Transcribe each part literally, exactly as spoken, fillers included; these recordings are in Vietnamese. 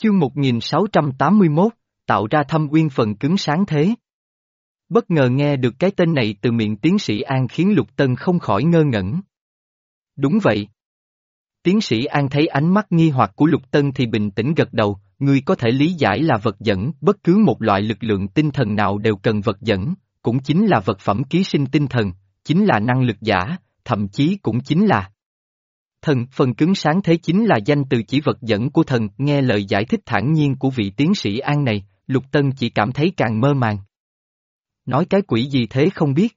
Chương một nghìn sáu trăm tám mươi mốt, tạo ra thâm uyên phần cứng sáng thế. Bất ngờ nghe được cái tên này từ miệng tiến sĩ An khiến Lục Tân không khỏi ngơ ngẩn. Đúng vậy. Tiến sĩ An thấy ánh mắt nghi hoặc của Lục Tân thì bình tĩnh gật đầu, ngươi có thể lý giải là vật dẫn, bất cứ một loại lực lượng tinh thần nào đều cần vật dẫn, cũng chính là vật phẩm ký sinh tinh thần, chính là năng lực giả, thậm chí cũng chính là thần. Phần cứng sáng thế chính là danh từ chỉ vật dẫn của thần. Nghe lời giải thích thản nhiên của vị tiến sĩ An này, Lục Tân chỉ cảm thấy càng mơ màng. Nói cái quỷ gì thế không biết.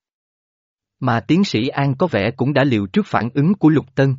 Mà tiến sĩ An có vẻ cũng đã liệu trước phản ứng của Lục Tân.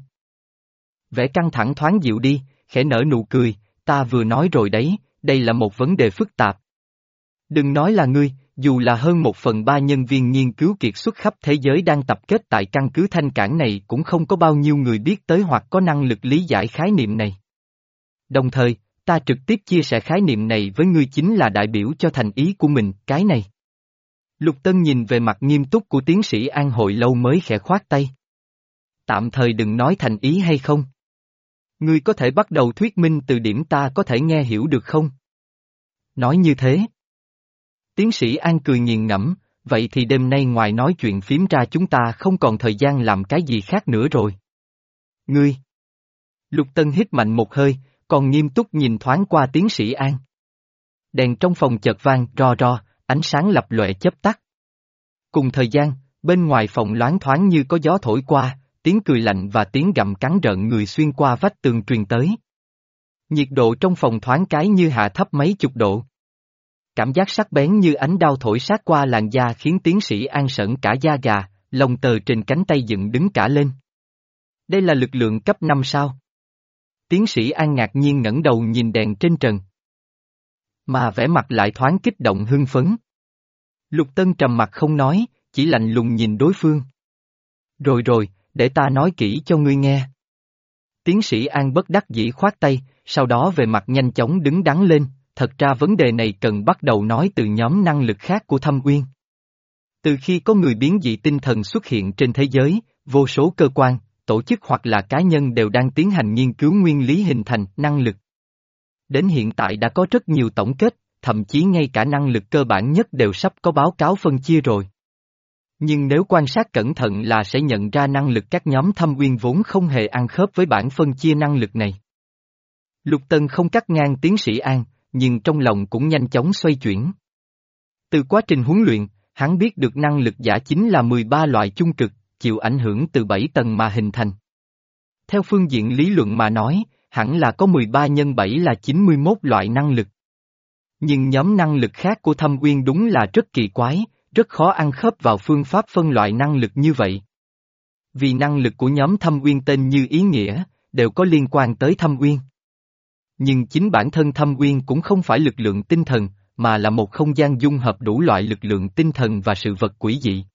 Vẻ căng thẳng thoáng dịu đi, khẽ nở nụ cười, ta vừa nói rồi đấy, đây là một vấn đề phức tạp. Đừng nói là ngươi, dù là hơn một phần ba nhân viên nghiên cứu kiệt xuất khắp thế giới đang tập kết tại căn cứ Thanh Cảng này cũng không có bao nhiêu người biết tới hoặc có năng lực lý giải khái niệm này. Đồng thời, ta trực tiếp chia sẻ khái niệm này với ngươi chính là đại biểu cho thành ý của mình, cái này. Lục Tân nhìn về mặt nghiêm túc của tiến sĩ An hồi lâu mới khẽ khoát tay. Tạm thời đừng nói thành ý hay không. Ngươi có thể bắt đầu thuyết minh từ điểm ta có thể nghe hiểu được không? Nói như thế. Tiến sĩ An cười nghiền ngẫm, vậy thì đêm nay ngoài nói chuyện phím ra chúng ta không còn thời gian làm cái gì khác nữa rồi. Ngươi. Lục Tân hít mạnh một hơi, còn nghiêm túc nhìn thoáng qua tiến sĩ An. Đèn trong phòng chợt vang ro ro, ánh sáng lập lòe chớp tắt. Cùng thời gian, bên ngoài phòng loáng thoáng như có gió thổi qua, tiếng cười lạnh và tiếng gặm cắn rợn người xuyên qua vách tường truyền tới. Nhiệt độ trong phòng thoáng cái như hạ thấp mấy chục độ. Cảm giác sắc bén như ánh đao thổi sát qua làn da khiến tiến sĩ An sởn cả da gà, lông tơ trên cánh tay dựng đứng cả lên. Đây là lực lượng cấp năm sao? Tiến sĩ An ngạc nhiên ngẩng đầu nhìn đèn trên trần. Mà vẻ mặt lại thoáng kích động hưng phấn. Lục Tân trầm mặt không nói, chỉ lạnh lùng nhìn đối phương. Rồi rồi, để ta nói kỹ cho ngươi nghe. Tiến sĩ An bất đắc dĩ khoát tay, sau đó về mặt nhanh chóng đứng đắn lên, thật ra vấn đề này cần bắt đầu nói từ nhóm năng lực khác của Thâm Uyên. Từ khi có người biến dị tinh thần xuất hiện trên thế giới, vô số cơ quan, tổ chức hoặc là cá nhân đều đang tiến hành nghiên cứu nguyên lý hình thành năng lực. Đến hiện tại đã có rất nhiều tổng kết, thậm chí ngay cả năng lực cơ bản nhất đều sắp có báo cáo phân chia rồi. Nhưng nếu quan sát cẩn thận là sẽ nhận ra năng lực các nhóm Thâm Uyên vốn không hề ăn khớp với bản phân chia năng lực này. Lục Tân không cắt ngang tiến sĩ An, nhưng trong lòng cũng nhanh chóng xoay chuyển. Từ quá trình huấn luyện, hắn biết được năng lực giả chính là mười ba loại chung cực, chịu ảnh hưởng từ bảy tầng mà hình thành. Theo phương diện lý luận mà nói, hẳn là có mười ba nhân bảy là chín mươi mốt loại năng lực. Nhưng nhóm năng lực khác của Thâm Uyên đúng là rất kỳ quái, rất khó ăn khớp vào phương pháp phân loại năng lực như vậy. Vì năng lực của nhóm Thâm Uyên tên như ý nghĩa, đều có liên quan tới Thâm Uyên. Nhưng chính bản thân Thâm Uyên cũng không phải lực lượng tinh thần, mà là một không gian dung hợp đủ loại lực lượng tinh thần và sự vật quỷ dị.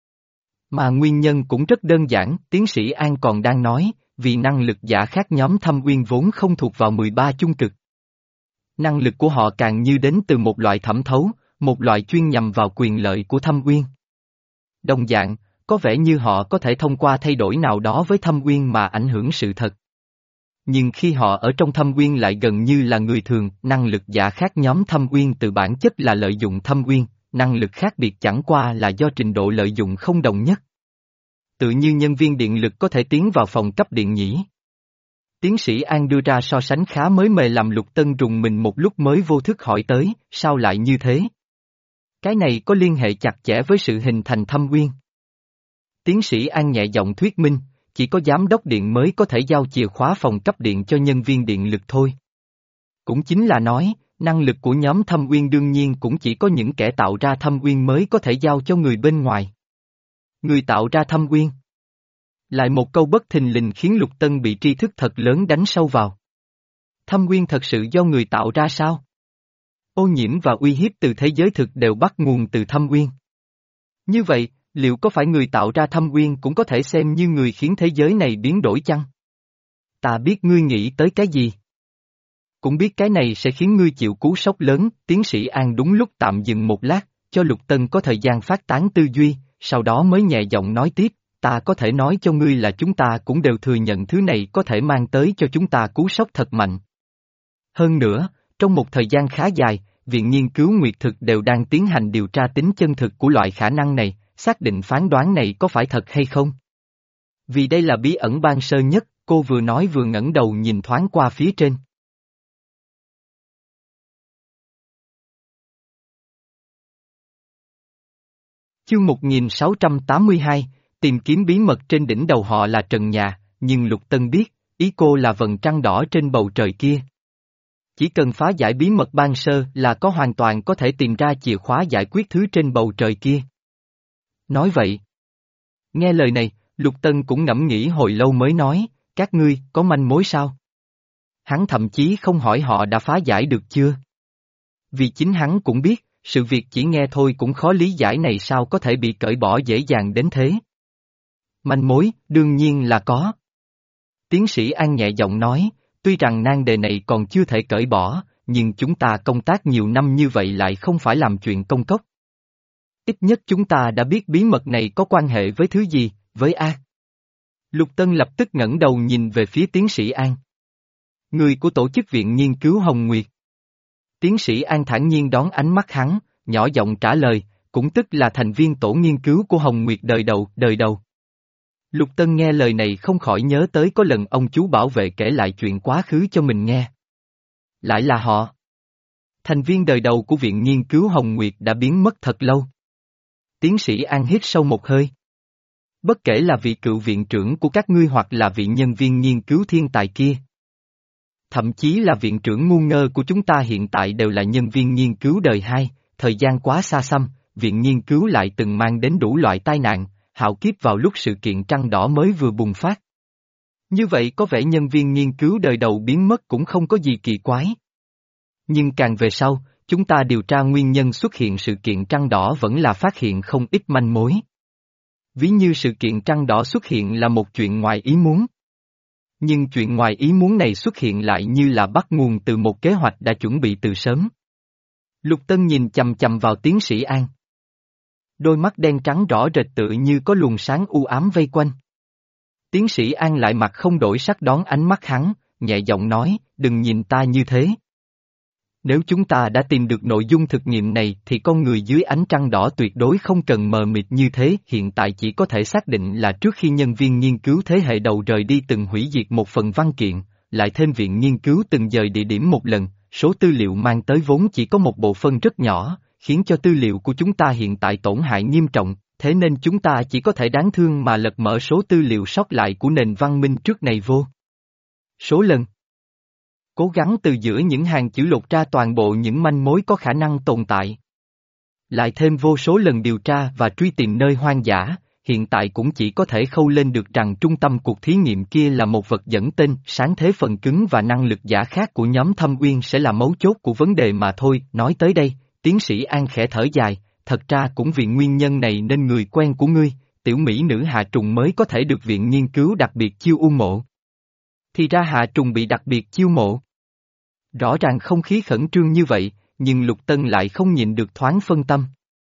Mà nguyên nhân cũng rất đơn giản, tiến sĩ An còn đang nói, vì năng lực giả khác nhóm Thâm Uyên vốn không thuộc vào mười ba chung cực. Năng lực của họ càng như đến từ một loại thẩm thấu, một loại chuyên nhằm vào quyền lợi của Thâm Uyên. Đồng dạng, có vẻ như họ có thể thông qua thay đổi nào đó với Thâm Uyên mà ảnh hưởng sự thật. Nhưng khi họ ở trong Thâm Uyên lại gần như là người thường, năng lực giả khác nhóm Thâm Uyên từ bản chất là lợi dụng Thâm Uyên, năng lực khác biệt chẳng qua là do trình độ lợi dụng không đồng nhất. Tự như nhân viên điện lực có thể tiến vào phòng cấp điện nhỉ. Tiến sĩ An đưa ra so sánh khá mới mề làm Lục Tân rùng mình một lúc mới vô thức hỏi tới, sao lại như thế? Cái này có liên hệ chặt chẽ với sự hình thành Thâm Uyên. Tiến sĩ An nhẹ giọng thuyết minh, chỉ có giám đốc điện mới có thể giao chìa khóa phòng cấp điện cho nhân viên điện lực thôi. Cũng chính là nói, năng lực của nhóm Thâm Uyên đương nhiên cũng chỉ có những kẻ tạo ra Thâm Uyên mới có thể giao cho người bên ngoài. Người tạo ra Thâm Uyên. Lại một câu bất thình lình khiến Lục Tân bị tri thức thật lớn đánh sâu vào. Thâm Uyên thật sự do người tạo ra sao? Ô nhiễm và uy hiếp từ thế giới thực đều bắt nguồn từ Thâm Uyên. Như vậy, liệu có phải người tạo ra Thâm Uyên cũng có thể xem như người khiến thế giới này biến đổi chăng? Ta biết ngươi nghĩ tới cái gì. Cũng biết cái này sẽ khiến ngươi chịu cú sốc lớn, tiến sĩ An đúng lúc tạm dừng một lát, cho Lục Tân có thời gian phát tán tư duy, sau đó mới nhẹ giọng nói tiếp, ta có thể nói cho ngươi là chúng ta cũng đều thừa nhận thứ này có thể mang tới cho chúng ta cú sốc thật mạnh. Hơn nữa, Trong một thời gian khá dài, Viện Nghiên cứu Nguyệt Thực đều đang tiến hành điều tra tính chân thực của loại khả năng này, xác định phán đoán này có phải thật hay không. Vì đây là bí ẩn ban sơ nhất, cô vừa nói vừa ngẩng đầu nhìn thoáng qua phía trên. Chương một nghìn sáu trăm tám mươi hai, tìm kiếm bí mật trên đỉnh đầu họ là trần nhà, nhưng Lục Tân biết, ý cô là vầng trăng đỏ trên bầu trời kia. Chỉ cần phá giải bí mật ban sơ là có hoàn toàn có thể tìm ra chìa khóa giải quyết thứ trên bầu trời kia. Nói vậy. Nghe lời này, Lục Tân cũng ngẫm nghĩ hồi lâu mới nói, các ngươi có manh mối sao? Hắn thậm chí không hỏi họ đã phá giải được chưa. Vì chính hắn cũng biết, sự việc chỉ nghe thôi cũng khó lý giải này sao có thể bị cởi bỏ dễ dàng đến thế. Manh mối, đương nhiên là có. Tiến sĩ An nhẹ giọng nói, tuy rằng nan đề này còn chưa thể cởi bỏ, nhưng chúng ta công tác nhiều năm như vậy lại không phải làm chuyện công cốc. Ít nhất chúng ta đã biết bí mật này có quan hệ với thứ gì, với A. Lục Tân lập tức ngẩng đầu nhìn về phía tiến sĩ An. Người của tổ chức viện nghiên cứu Hồng Nguyệt. Tiến sĩ An thản nhiên đón ánh mắt hắn, nhỏ giọng trả lời, cũng tức là thành viên tổ nghiên cứu của Hồng Nguyệt đời đầu, đời đầu. Lục Tân nghe lời này không khỏi nhớ tới có lần ông chú bảo vệ kể lại chuyện quá khứ cho mình nghe. Lại là họ. Thành viên đời đầu của viện nghiên cứu Hồng Nguyệt đã biến mất thật lâu. Tiến sĩ An hít sâu một hơi. Bất kể là vị cựu viện trưởng của các ngươi hoặc là vị nhân viên nghiên cứu thiên tài kia. Thậm chí là viện trưởng ngu ngơ của chúng ta hiện tại đều là nhân viên nghiên cứu đời hai, thời gian quá xa xăm, viện nghiên cứu lại từng mang đến đủ loại tai nạn, hạo kiếp vào lúc sự kiện trăng đỏ mới vừa bùng phát. Như vậy có vẻ nhân viên nghiên cứu đời đầu biến mất cũng không có gì kỳ quái. Nhưng càng về sau, chúng ta điều tra nguyên nhân xuất hiện sự kiện trăng đỏ vẫn là phát hiện không ít manh mối. Ví như sự kiện trăng đỏ xuất hiện là một chuyện ngoài ý muốn. Nhưng chuyện ngoài ý muốn này xuất hiện lại như là bắt nguồn từ một kế hoạch đã chuẩn bị từ sớm. Lục Tân nhìn chằm chằm vào tiến sĩ An. Đôi mắt đen trắng rõ rệt tựa như có luồng sáng u ám vây quanh. Tiến sĩ An lại mặt không đổi sắc đón ánh mắt hắn, nhẹ giọng nói, đừng nhìn ta như thế. Nếu chúng ta đã tìm được nội dung thực nghiệm này thì con người dưới ánh trăng đỏ tuyệt đối không cần mờ mịt như thế, hiện tại chỉ có thể xác định là trước khi nhân viên nghiên cứu thế hệ đầu rời đi từng hủy diệt một phần văn kiện, lại thêm viện nghiên cứu từng dời địa điểm một lần, số tư liệu mang tới vốn chỉ có một bộ phận rất nhỏ, khiến cho tư liệu của chúng ta hiện tại tổn hại nghiêm trọng, thế nên chúng ta chỉ có thể đáng thương mà lật mở số tư liệu sót lại của nền văn minh trước này vô số lần. Cố gắng từ giữa những hàng chữ lột ra toàn bộ những manh mối có khả năng tồn tại. Lại thêm vô số lần điều tra và truy tìm nơi hoang dã, hiện tại cũng chỉ có thể khâu lên được rằng trung tâm cuộc thí nghiệm kia là một vật dẫn tên, sáng thế phần cứng và năng lực giả khác của nhóm Thâm Uyên sẽ là mấu chốt của vấn đề mà thôi. Nói tới đây, tiến sĩ An khẽ thở dài, thật ra cũng vì nguyên nhân này nên người quen của ngươi, tiểu mỹ nữ Hạ Trùng mới có thể được viện nghiên cứu đặc biệt chiêu ưu mộ. Thì ra Hạ Trùng bị đặc biệt chiêu mộ. Rõ ràng không khí khẩn trương như vậy, nhưng Lục Tân lại không nhịn được thoáng phân tâm.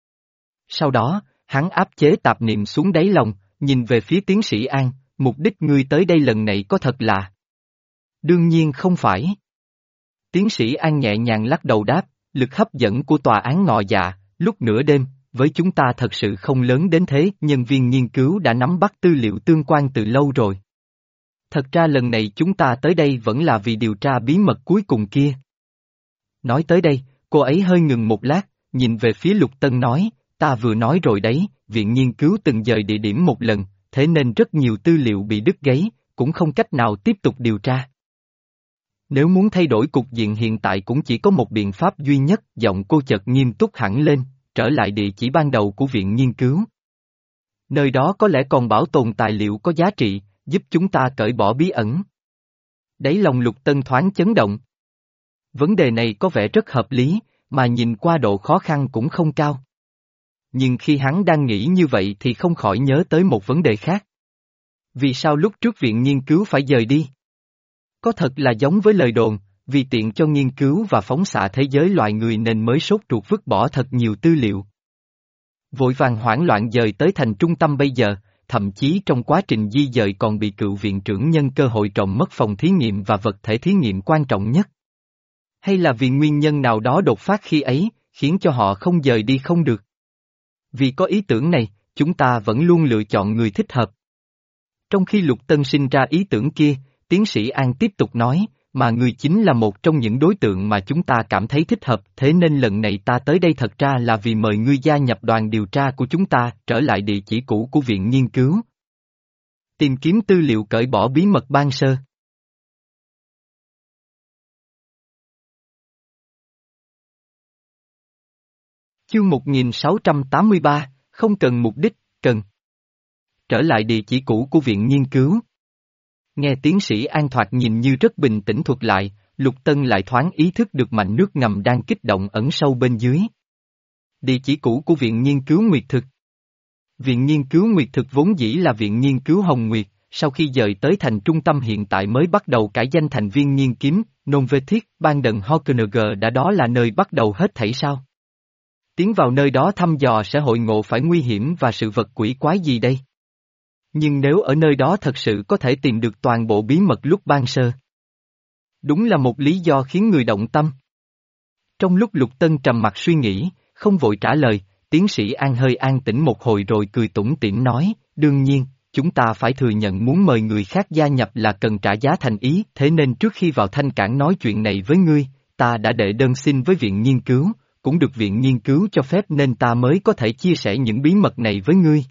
Sau đó, hắn áp chế tạp niệm xuống đáy lòng, nhìn về phía tiến sĩ An, mục đích ngươi tới đây lần này có thật là... Đương nhiên không phải. Tiến sĩ An nhẹ nhàng lắc đầu đáp, lực hấp dẫn của tòa án ngọ dạ, lúc nửa đêm, với chúng ta thật sự không lớn đến thế, nhân viên nghiên cứu đã nắm bắt tư liệu tương quan từ lâu rồi. Thật ra lần này chúng ta tới đây vẫn là vì điều tra bí mật cuối cùng kia. Nói tới đây, cô ấy hơi ngừng một lát, nhìn về phía Lục Tân nói, ta vừa nói rồi đấy, viện nghiên cứu từng dời địa điểm một lần, thế nên rất nhiều tư liệu bị đứt gáy, cũng không cách nào tiếp tục điều tra. Nếu muốn thay đổi cục diện hiện tại cũng chỉ có một biện pháp duy nhất, giọng cô chợt nghiêm túc hẳn lên, trở lại địa chỉ ban đầu của viện nghiên cứu. Nơi đó có lẽ còn bảo tồn tài liệu có giá trị, giúp chúng ta cởi bỏ bí ẩn. Đáy lòng Lục Tân thoáng chấn động. Vấn đề này có vẻ rất hợp lý, mà nhìn qua độ khó khăn cũng không cao. Nhưng khi hắn đang nghĩ như vậy thì không khỏi nhớ tới một vấn đề khác. Vì sao lúc trước viện nghiên cứu phải dời đi? Có thật là giống với lời đồn, vì tiện cho nghiên cứu và phóng xạ thế giới loài người nên mới sốt ruột vứt bỏ thật nhiều tư liệu. Vội vàng hoảng loạn dời tới thành trung tâm bây giờ, thậm chí trong quá trình di dời còn bị cựu viện trưởng nhân cơ hội trộm mất phòng thí nghiệm và vật thể thí nghiệm quan trọng nhất. Hay là vì nguyên nhân nào đó đột phát khi ấy, khiến cho họ không dời đi không được? Vì có ý tưởng này, chúng ta vẫn luôn lựa chọn người thích hợp. Trong khi Lục Tân sinh ra ý tưởng kia, tiến sĩ An tiếp tục nói, mà người chính là một trong những đối tượng mà chúng ta cảm thấy thích hợp, thế nên lần này ta tới đây thật ra là vì mời ngươi gia nhập đoàn điều tra của chúng ta, trở lại địa chỉ cũ của viện nghiên cứu. Tìm kiếm tư liệu cởi bỏ bí mật ban sơ. Chương một nghìn sáu trăm tám mươi ba, không cần mục đích, cần. Trở lại địa chỉ cũ của viện nghiên cứu. Nghe tiến sĩ An thoạt nhìn như rất bình tĩnh thuật lại, Lục Tân lại thoáng ý thức được mạch nước ngầm đang kích động ẩn sâu bên dưới. Địa chỉ cũ của viện nghiên cứu Nguyệt Thực. Viện nghiên cứu Nguyệt Thực vốn dĩ là viện nghiên cứu Hồng Nguyệt, sau khi dời tới thành trung tâm hiện tại mới bắt đầu cải danh thành viên nghiên kiếm, Nonvetit, ban đần Hockenegger đã đó là nơi bắt đầu hết thảy sao? Tiến vào nơi đó thăm dò sẽ hội ngộ phải nguy hiểm và sự vật quỷ quái gì đây? Nhưng nếu ở nơi đó thật sự có thể tìm được toàn bộ bí mật lúc ban sơ. Đúng là một lý do khiến người động tâm. Trong lúc Lục Tân trầm mặc suy nghĩ, không vội trả lời, tiến sĩ An hơi an tĩnh một hồi rồi cười tủm tỉm nói, đương nhiên, chúng ta phải thừa nhận muốn mời người khác gia nhập là cần trả giá thành ý, thế nên trước khi vào Thanh Cảng nói chuyện này với ngươi, ta đã đệ đơn xin với viện nghiên cứu, cũng được viện nghiên cứu cho phép nên ta mới có thể chia sẻ những bí mật này với ngươi.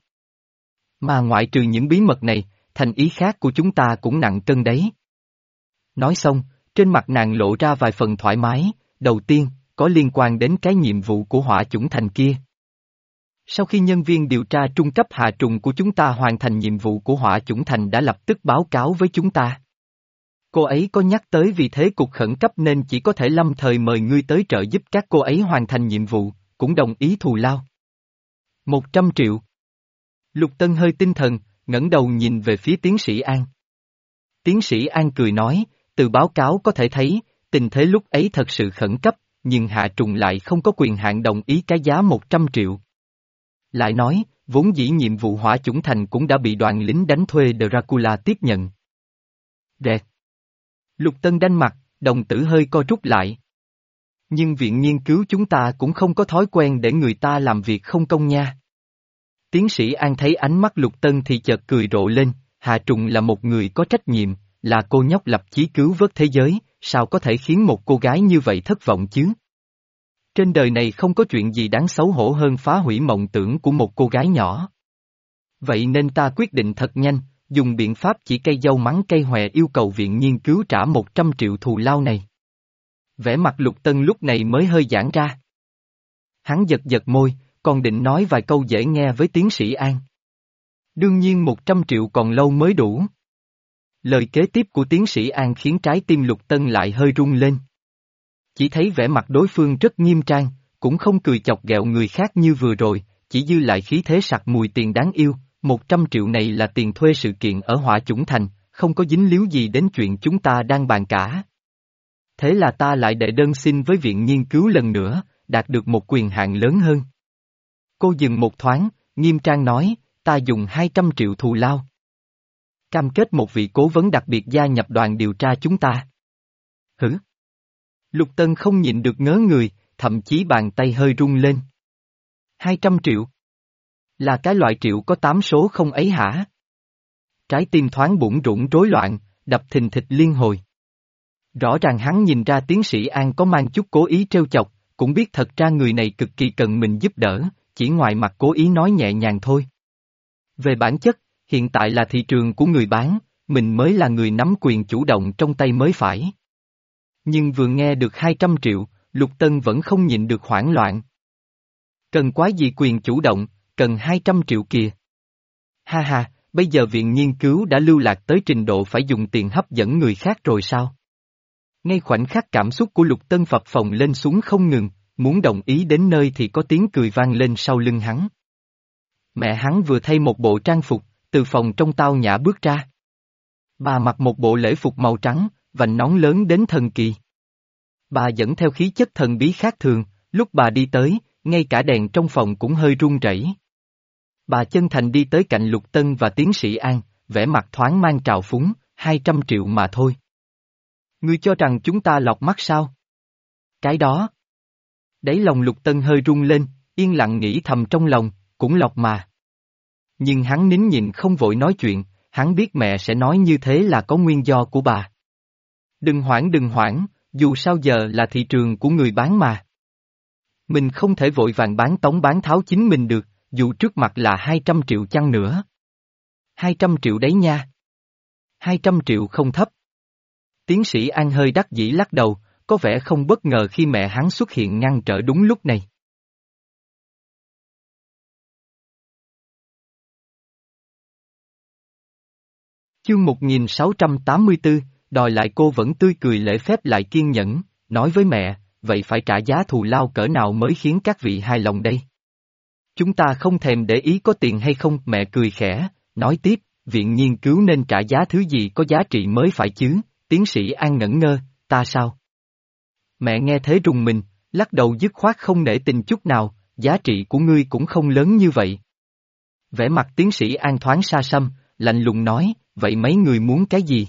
Mà ngoại trừ những bí mật này, thành ý khác của chúng ta cũng nặng cân đấy. Nói xong, trên mặt nàng lộ ra vài phần thoải mái, đầu tiên, có liên quan đến cái nhiệm vụ của hỏa chủng thành kia. Sau khi nhân viên điều tra trung cấp hạ trùng của chúng ta hoàn thành nhiệm vụ của hỏa chủng thành đã lập tức báo cáo với chúng ta. Cô ấy có nhắc tới vì thế cục khẩn cấp nên chỉ có thể lâm thời mời ngươi tới trợ giúp các cô ấy hoàn thành nhiệm vụ, cũng đồng ý thù lao. Một trăm triệu. Lục Tân hơi tinh thần, ngẩng đầu nhìn về phía tiến sĩ An. Tiến sĩ An cười nói, từ báo cáo có thể thấy, tình thế lúc ấy thật sự khẩn cấp, nhưng hạ trùng lại không có quyền hạn đồng ý cái giá một trăm triệu. Lại nói, vốn dĩ nhiệm vụ hỏa chủng thành cũng đã bị đoàn lính đánh thuê Dracula tiếp nhận. Rẹt. Lục Tân đanh mặt, đồng tử hơi co rút lại. Nhưng viện nghiên cứu chúng ta cũng không có thói quen để người ta làm việc không công nha. Tiến sĩ An thấy ánh mắt Lục Tân thì chợt cười rộ lên, Hạ Trùng là một người có trách nhiệm, là cô nhóc lập chí cứu vớt thế giới, sao có thể khiến một cô gái như vậy thất vọng chứ? Trên đời này không có chuyện gì đáng xấu hổ hơn phá hủy mộng tưởng của một cô gái nhỏ. Vậy nên ta quyết định thật nhanh, dùng biện pháp chỉ cây dâu mắng cây hòe yêu cầu viện nghiên cứu trả một trăm triệu thù lao này. Vẻ mặt Lục Tân lúc này mới hơi giãn ra. Hắn giật giật môi, còn định nói vài câu dễ nghe với tiến sĩ An. Đương nhiên một trăm triệu còn lâu mới đủ. Lời kế tiếp của tiến sĩ An khiến trái tim Lục Tân lại hơi rung lên. Chỉ thấy vẻ mặt đối phương rất nghiêm trang, cũng không cười chọc ghẹo người khác như vừa rồi, chỉ dư lại khí thế sặc mùi tiền đáng yêu, một trăm triệu này là tiền thuê sự kiện ở Hỏa Chủng Thành, không có dính líu gì đến chuyện chúng ta đang bàn cả. Thế là ta lại đệ đơn xin với viện nghiên cứu lần nữa, đạt được một quyền hạn lớn hơn. Cô dừng một thoáng, nghiêm trang nói, ta dùng hai trăm triệu thù lao. Cam kết một vị cố vấn đặc biệt gia nhập đoàn điều tra chúng ta. Hử? Lục Tân không nhịn được ngớ người, thậm chí bàn tay hơi rung lên. hai trăm triệu? Là cái loại triệu có tám số không ấy hả? Trái tim thoáng bủn rủn rối loạn, đập thình thịch liên hồi. Rõ ràng hắn nhìn ra tiến sĩ An có mang chút cố ý trêu chọc, cũng biết thật ra người này cực kỳ cần mình giúp đỡ, chỉ ngoài mặt cố ý nói nhẹ nhàng thôi. Về bản chất, hiện tại là thị trường của người bán, mình mới là người nắm quyền chủ động trong tay mới phải. Nhưng vừa nghe được hai trăm triệu, Lục Tân vẫn không nhịn được hoảng loạn. Cần quá gì quyền chủ động, cần hai trăm triệu kìa. Ha ha, bây giờ viện nghiên cứu đã lưu lạc tới trình độ phải dùng tiền hấp dẫn người khác rồi sao? Ngay khoảnh khắc cảm xúc của Lục Tân phập phồng lên xuống không ngừng, muốn đồng ý đến nơi thì có tiếng cười vang lên sau lưng hắn. Mẹ hắn vừa thay một bộ trang phục, từ phòng trong tao nhã bước ra. Bà mặc một bộ lễ phục màu trắng, vành nón lớn đến thần kỳ. Bà dẫn theo khí chất thần bí khác thường, lúc bà đi tới, ngay cả đèn trong phòng cũng hơi run rẩy. Bà chân thành đi tới cạnh Lục Tân và tiến sĩ An, vẻ mặt thoáng mang trào phúng, hai trăm triệu mà thôi. Ngươi cho rằng chúng ta lọt mắt sao? Cái đó. Đáy lòng Lục Tân hơi rung lên, yên lặng nghĩ thầm trong lòng, cũng lọc mà. Nhưng hắn nín nhịn không vội nói chuyện, hắn biết mẹ sẽ nói như thế là có nguyên do của bà. Đừng hoảng đừng hoảng, dù sao giờ là thị trường của người bán mà. Mình không thể vội vàng bán tống bán tháo chính mình được, dù trước mặt là hai trăm triệu chăng nữa. hai trăm triệu đấy nha. hai trăm triệu không thấp. Tiến sĩ An hơi đắc dĩ lắc đầu, có vẻ không bất ngờ khi mẹ hắn xuất hiện ngăn trở đúng lúc này. Chương một nghìn sáu trăm tám mươi tư, đòi lại cô vẫn tươi cười lễ phép lại kiên nhẫn, nói với mẹ, vậy phải trả giá thù lao cỡ nào mới khiến các vị hài lòng đây? Chúng ta không thèm để ý có tiền hay không, mẹ cười khẽ, nói tiếp, viện nghiên cứu nên trả giá thứ gì có giá trị mới phải chứ, tiến sĩ An ngẩn ngơ, ta sao? Mẹ nghe thế rùng mình, lắc đầu dứt khoát không nể tình chút nào, giá trị của ngươi cũng không lớn như vậy. Vẻ mặt tiến sĩ An thoáng xa xăm, lạnh lùng nói, vậy mấy người muốn cái gì?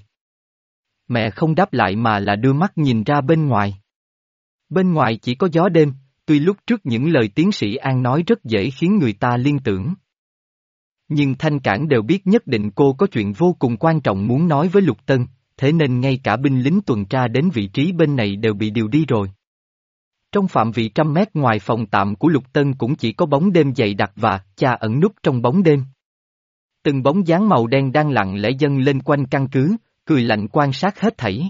Mẹ không đáp lại mà là đưa mắt nhìn ra bên ngoài. Bên ngoài chỉ có gió đêm, tuy lúc trước những lời tiến sĩ An nói rất dễ khiến người ta liên tưởng. Nhưng Thanh Cảng đều biết nhất định cô có chuyện vô cùng quan trọng muốn nói với Lục Tân, thế nên ngay cả binh lính tuần tra đến vị trí bên này đều bị điều đi rồi. Trong phạm vị trăm mét ngoài phòng tạm của Lục Tân cũng chỉ có bóng đêm dày đặc và cha ẩn núp trong bóng đêm. Từng bóng dáng màu đen đang lặng lẽ dâng lên quanh căn cứ, cười lạnh quan sát hết thảy.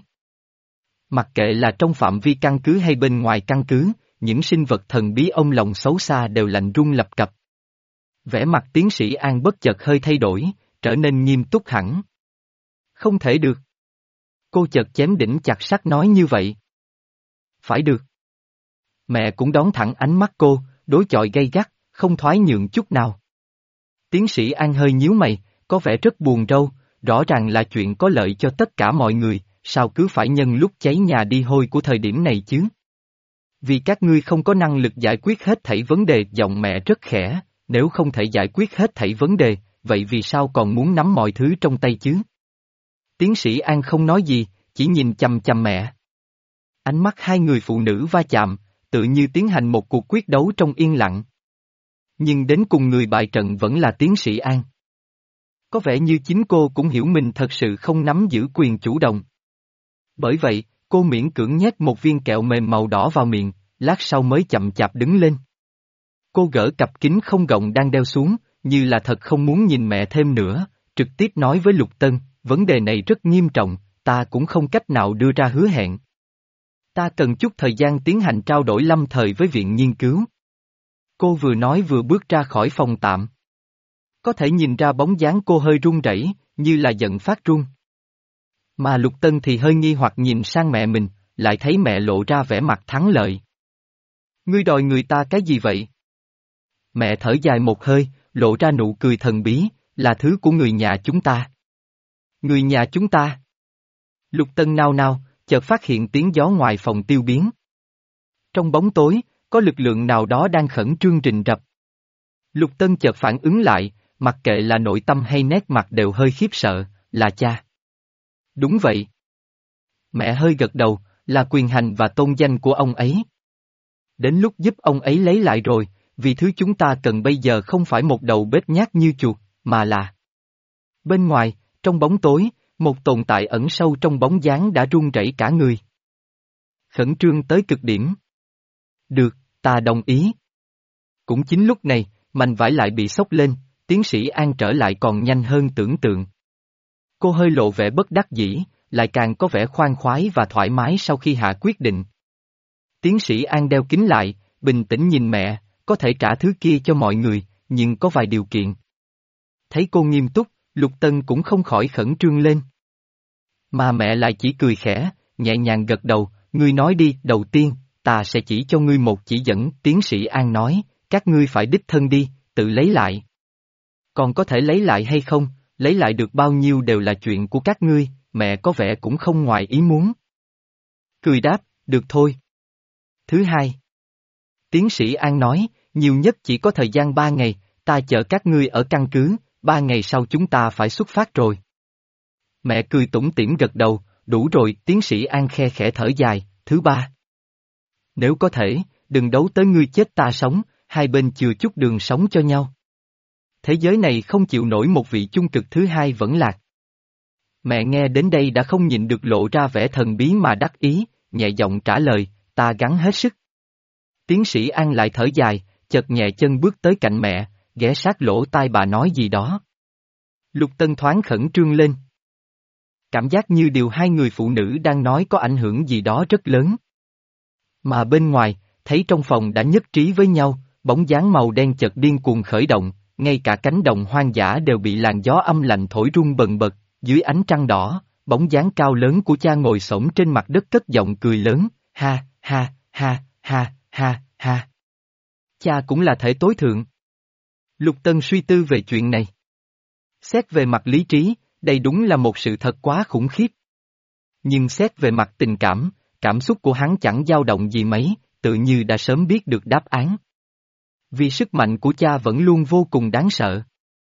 Mặc kệ là trong phạm vi căn cứ hay bên ngoài căn cứ, những sinh vật thần bí ông lòng xấu xa đều lạnh run lập cập. Vẻ mặt tiến sĩ An bất chợt hơi thay đổi, trở nên nghiêm túc hẳn. Không thể được. Cô chợt chém đỉnh chặt sắt nói như vậy. Phải được. Mẹ cũng đón thẳng ánh mắt cô, đối chọi gay gắt, không thoái nhượng chút nào. Tiến sĩ An hơi nhíu mày, có vẻ rất buồn rầu, rõ ràng là chuyện có lợi cho tất cả mọi người, sao cứ phải nhân lúc cháy nhà đi hôi của thời điểm này chứ? Vì các ngươi không có năng lực giải quyết hết thảy vấn đề, giọng mẹ rất khẽ, nếu không thể giải quyết hết thảy vấn đề, vậy vì sao còn muốn nắm mọi thứ trong tay chứ? Tiến sĩ An không nói gì, chỉ nhìn chằm chằm mẹ. Ánh mắt hai người phụ nữ va chạm, tự như tiến hành một cuộc quyết đấu trong yên lặng. Nhưng đến cùng người bại trận vẫn là tiến sĩ An. Có vẻ như chính cô cũng hiểu mình thật sự không nắm giữ quyền chủ động. Bởi vậy, cô miễn cưỡng nhét một viên kẹo mềm màu đỏ vào miệng, lát sau mới chậm chạp đứng lên. Cô gỡ cặp kính không gọng đang đeo xuống, như là thật không muốn nhìn mẹ thêm nữa, trực tiếp nói với Lục Tân, vấn đề này rất nghiêm trọng, ta cũng không cách nào đưa ra hứa hẹn. Ta cần chút thời gian tiến hành trao đổi lâm thời với viện nghiên cứu. Cô vừa nói vừa bước ra khỏi phòng tạm. Có thể nhìn ra bóng dáng cô hơi run rẩy, như là giận phát run. Mà Lục Tân thì hơi nghi hoặc nhìn sang mẹ mình, lại thấy mẹ lộ ra vẻ mặt thắng lợi. Ngươi đòi người ta cái gì vậy? Mẹ thở dài một hơi, lộ ra nụ cười thần bí, là thứ của người nhà chúng ta. Người nhà chúng ta? Lục Tân nao nao, chợt phát hiện tiếng gió ngoài phòng tiêu biến. Trong bóng tối, có lực lượng nào đó đang khẩn trương rình rập. Lục Tân chợt phản ứng lại, mặc kệ là nội tâm hay nét mặt đều hơi khiếp sợ, là cha. Đúng vậy. Mẹ hơi gật đầu, là quyền hành và tôn danh của ông ấy. Đến lúc giúp ông ấy lấy lại rồi, vì thứ chúng ta cần bây giờ không phải một đầu bếp nhát như chuột, mà là... Bên ngoài, trong bóng tối, một tồn tại ẩn sâu trong bóng dáng đã run rẩy cả người. Khẩn trương tới cực điểm. Được, ta đồng ý. Cũng chính lúc này, mảnh vải lại bị xốc lên, tiến sĩ An trở lại còn nhanh hơn tưởng tượng. Cô hơi lộ vẻ bất đắc dĩ, lại càng có vẻ khoan khoái và thoải mái sau khi hạ quyết định. Tiến sĩ An đeo kính lại, bình tĩnh nhìn mẹ, có thể trả thứ kia cho mọi người, nhưng có vài điều kiện. Thấy cô nghiêm túc, Lục Tân cũng không khỏi khẩn trương lên. Mà mẹ lại chỉ cười khẽ, nhẹ nhàng gật đầu, ngươi nói đi, đầu tiên, ta sẽ chỉ cho ngươi một chỉ dẫn, tiến sĩ An nói, các ngươi phải đích thân đi, tự lấy lại. Còn có thể lấy lại hay không, lấy lại được bao nhiêu đều là chuyện của các ngươi, mẹ có vẻ cũng không ngoài ý muốn. Cười đáp, được thôi. Thứ hai. Tiến sĩ An nói, nhiều nhất chỉ có thời gian ba ngày, ta chờ các ngươi ở căn cứ, ba ngày sau chúng ta phải xuất phát rồi. Mẹ cười tủm tỉm gật đầu, đủ rồi, tiến sĩ An khe khẽ thở dài, thứ ba. Nếu có thể, đừng đấu tới ngươi chết ta sống, hai bên chừa chút đường sống cho nhau. Thế giới này không chịu nổi một vị chung cực thứ hai vẫn lạc. Mẹ nghe đến đây đã không nhịn được lộ ra vẻ thần bí mà đắc ý, nhẹ giọng trả lời, ta gắng hết sức. Tiến sĩ An lại thở dài, chợt nhẹ chân bước tới cạnh mẹ, ghé sát lỗ tai bà nói gì đó. Lục Tân thoáng khẩn trương lên. Cảm giác như điều hai người phụ nữ đang nói có ảnh hưởng gì đó rất lớn. Mà bên ngoài, thấy trong phòng đã nhất trí với nhau, bóng dáng màu đen chợt điên cuồng khởi động, ngay cả cánh đồng hoang dã đều bị làn gió âm lạnh thổi rung bần bật, dưới ánh trăng đỏ, bóng dáng cao lớn của cha ngồi xổm trên mặt đất cất giọng cười lớn, ha, ha, ha, ha, ha, ha. Cha cũng là thể tối thượng. Lục Tân suy tư về chuyện này. Xét về mặt lý trí, đây đúng là một sự thật quá khủng khiếp. Nhưng xét về mặt tình cảm, cảm xúc của hắn chẳng dao động gì mấy, tự như đã sớm biết được đáp án. Vì sức mạnh của cha vẫn luôn vô cùng đáng sợ.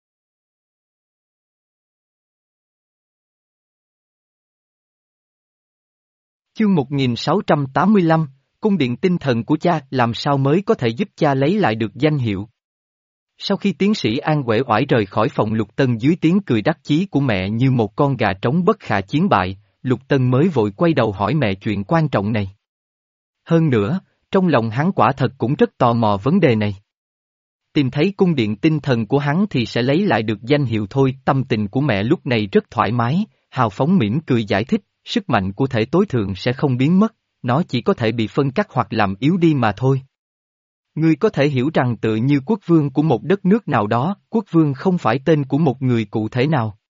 Chương một nghìn sáu trăm tám mươi lăm, cung điện tinh thần của cha làm sao mới có thể giúp cha lấy lại được danh hiệu. Sau khi tiến sĩ An uể oải rời khỏi phòng Lục Tân dưới tiếng cười đắc chí của mẹ như một con gà trống bất khả chiến bại, Lục Tân mới vội quay đầu hỏi mẹ chuyện quan trọng này. Hơn nữa, trong lòng hắn quả thật cũng rất tò mò vấn đề này. Tìm thấy cung điện tinh thần của hắn thì sẽ lấy lại được danh hiệu thôi. Tâm tình của mẹ lúc này rất thoải mái, hào phóng mỉm cười giải thích, sức mạnh của thể tối thượng sẽ không biến mất, nó chỉ có thể bị phân cắt hoặc làm yếu đi mà thôi. Ngươi có thể hiểu rằng tự như quốc vương của một đất nước nào đó, quốc vương không phải tên của một người cụ thể nào.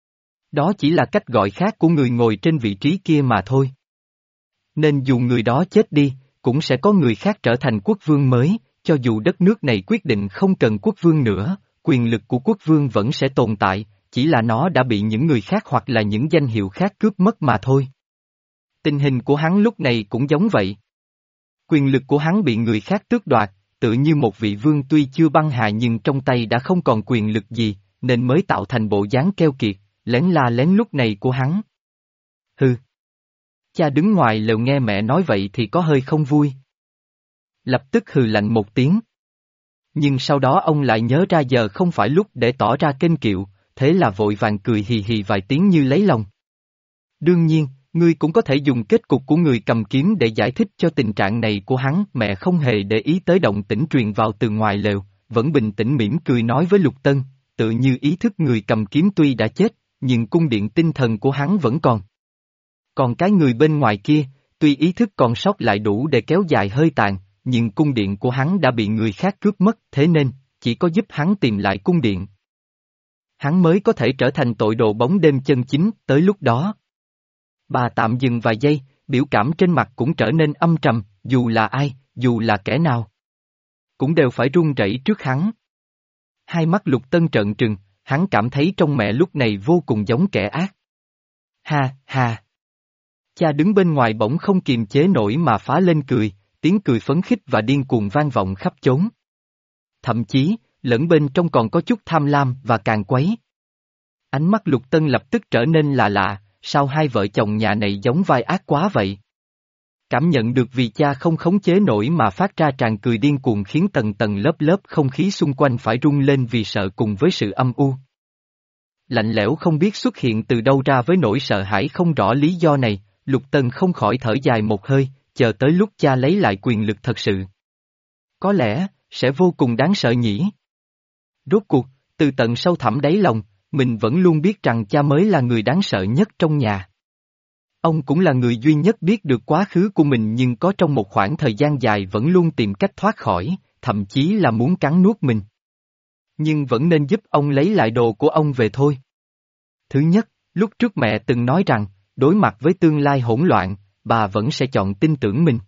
Đó chỉ là cách gọi khác của người ngồi trên vị trí kia mà thôi. Nên dù người đó chết đi, cũng sẽ có người khác trở thành quốc vương mới, cho dù đất nước này quyết định không cần quốc vương nữa, quyền lực của quốc vương vẫn sẽ tồn tại, chỉ là nó đã bị những người khác hoặc là những danh hiệu khác cướp mất mà thôi. Tình hình của hắn lúc này cũng giống vậy. Quyền lực của hắn bị người khác tước đoạt, tự như một vị vương tuy chưa băng hà nhưng trong tay đã không còn quyền lực gì, nên mới tạo thành bộ dáng keo kiệt, lén la lén lúc này của hắn. Hừ. Cha đứng ngoài lều nghe mẹ nói vậy thì có hơi không vui. Lập tức hừ lạnh một tiếng. Nhưng sau đó ông lại nhớ ra giờ không phải lúc để tỏ ra kênh kiệu, thế là vội vàng cười hì hì vài tiếng như lấy lòng. Đương nhiên, ngươi cũng có thể dùng kết cục của người cầm kiếm để giải thích cho tình trạng này của hắn. Mẹ không hề để ý tới động tĩnh truyền vào từ ngoài lều, vẫn bình tĩnh mỉm cười nói với Lục Tân, tự như ý thức người cầm kiếm tuy đã chết, nhưng cung điện tinh thần của hắn vẫn còn. Còn cái người bên ngoài kia, tuy ý thức còn sót lại đủ để kéo dài hơi tàn, nhưng cung điện của hắn đã bị người khác cướp mất, thế nên, chỉ có giúp hắn tìm lại cung điện. Hắn mới có thể trở thành tội đồ bóng đêm chân chính, tới lúc đó. Bà tạm dừng vài giây, biểu cảm trên mặt cũng trở nên âm trầm, dù là ai, dù là kẻ nào, cũng đều phải run rẩy trước hắn. Hai mắt Lục Tân trợn trừng, hắn cảm thấy trong mẹ lúc này vô cùng giống kẻ ác. Ha, ha. Cha đứng bên ngoài bỗng không kiềm chế nổi mà phá lên cười, tiếng cười phấn khích và điên cuồng vang vọng khắp chốn. Thậm chí, lẫn bên trong còn có chút tham lam và càng quấy. Ánh mắt Lục Tân lập tức trở nên lạ lạ, sao hai vợ chồng nhà này giống vai ác quá vậy? Cảm nhận được vì cha không khống chế nổi mà phát ra tràng cười điên cuồng khiến tầng tầng lớp lớp không khí xung quanh phải rung lên vì sợ cùng với sự âm u. Lạnh lẽo không biết xuất hiện từ đâu ra với nỗi sợ hãi không rõ lý do này, Lục Tân không khỏi thở dài một hơi, chờ tới lúc cha lấy lại quyền lực thật sự. Có lẽ, sẽ vô cùng đáng sợ nhỉ? Rốt cuộc, từ tận sâu thẳm đáy lòng, mình vẫn luôn biết rằng cha mới là người đáng sợ nhất trong nhà. Ông cũng là người duy nhất biết được quá khứ của mình nhưng có trong một khoảng thời gian dài vẫn luôn tìm cách thoát khỏi, thậm chí là muốn cắn nuốt mình. Nhưng vẫn nên giúp ông lấy lại đồ của ông về thôi. Thứ nhất, lúc trước mẹ từng nói rằng, đối mặt với tương lai hỗn loạn, bà vẫn sẽ chọn tin tưởng mình.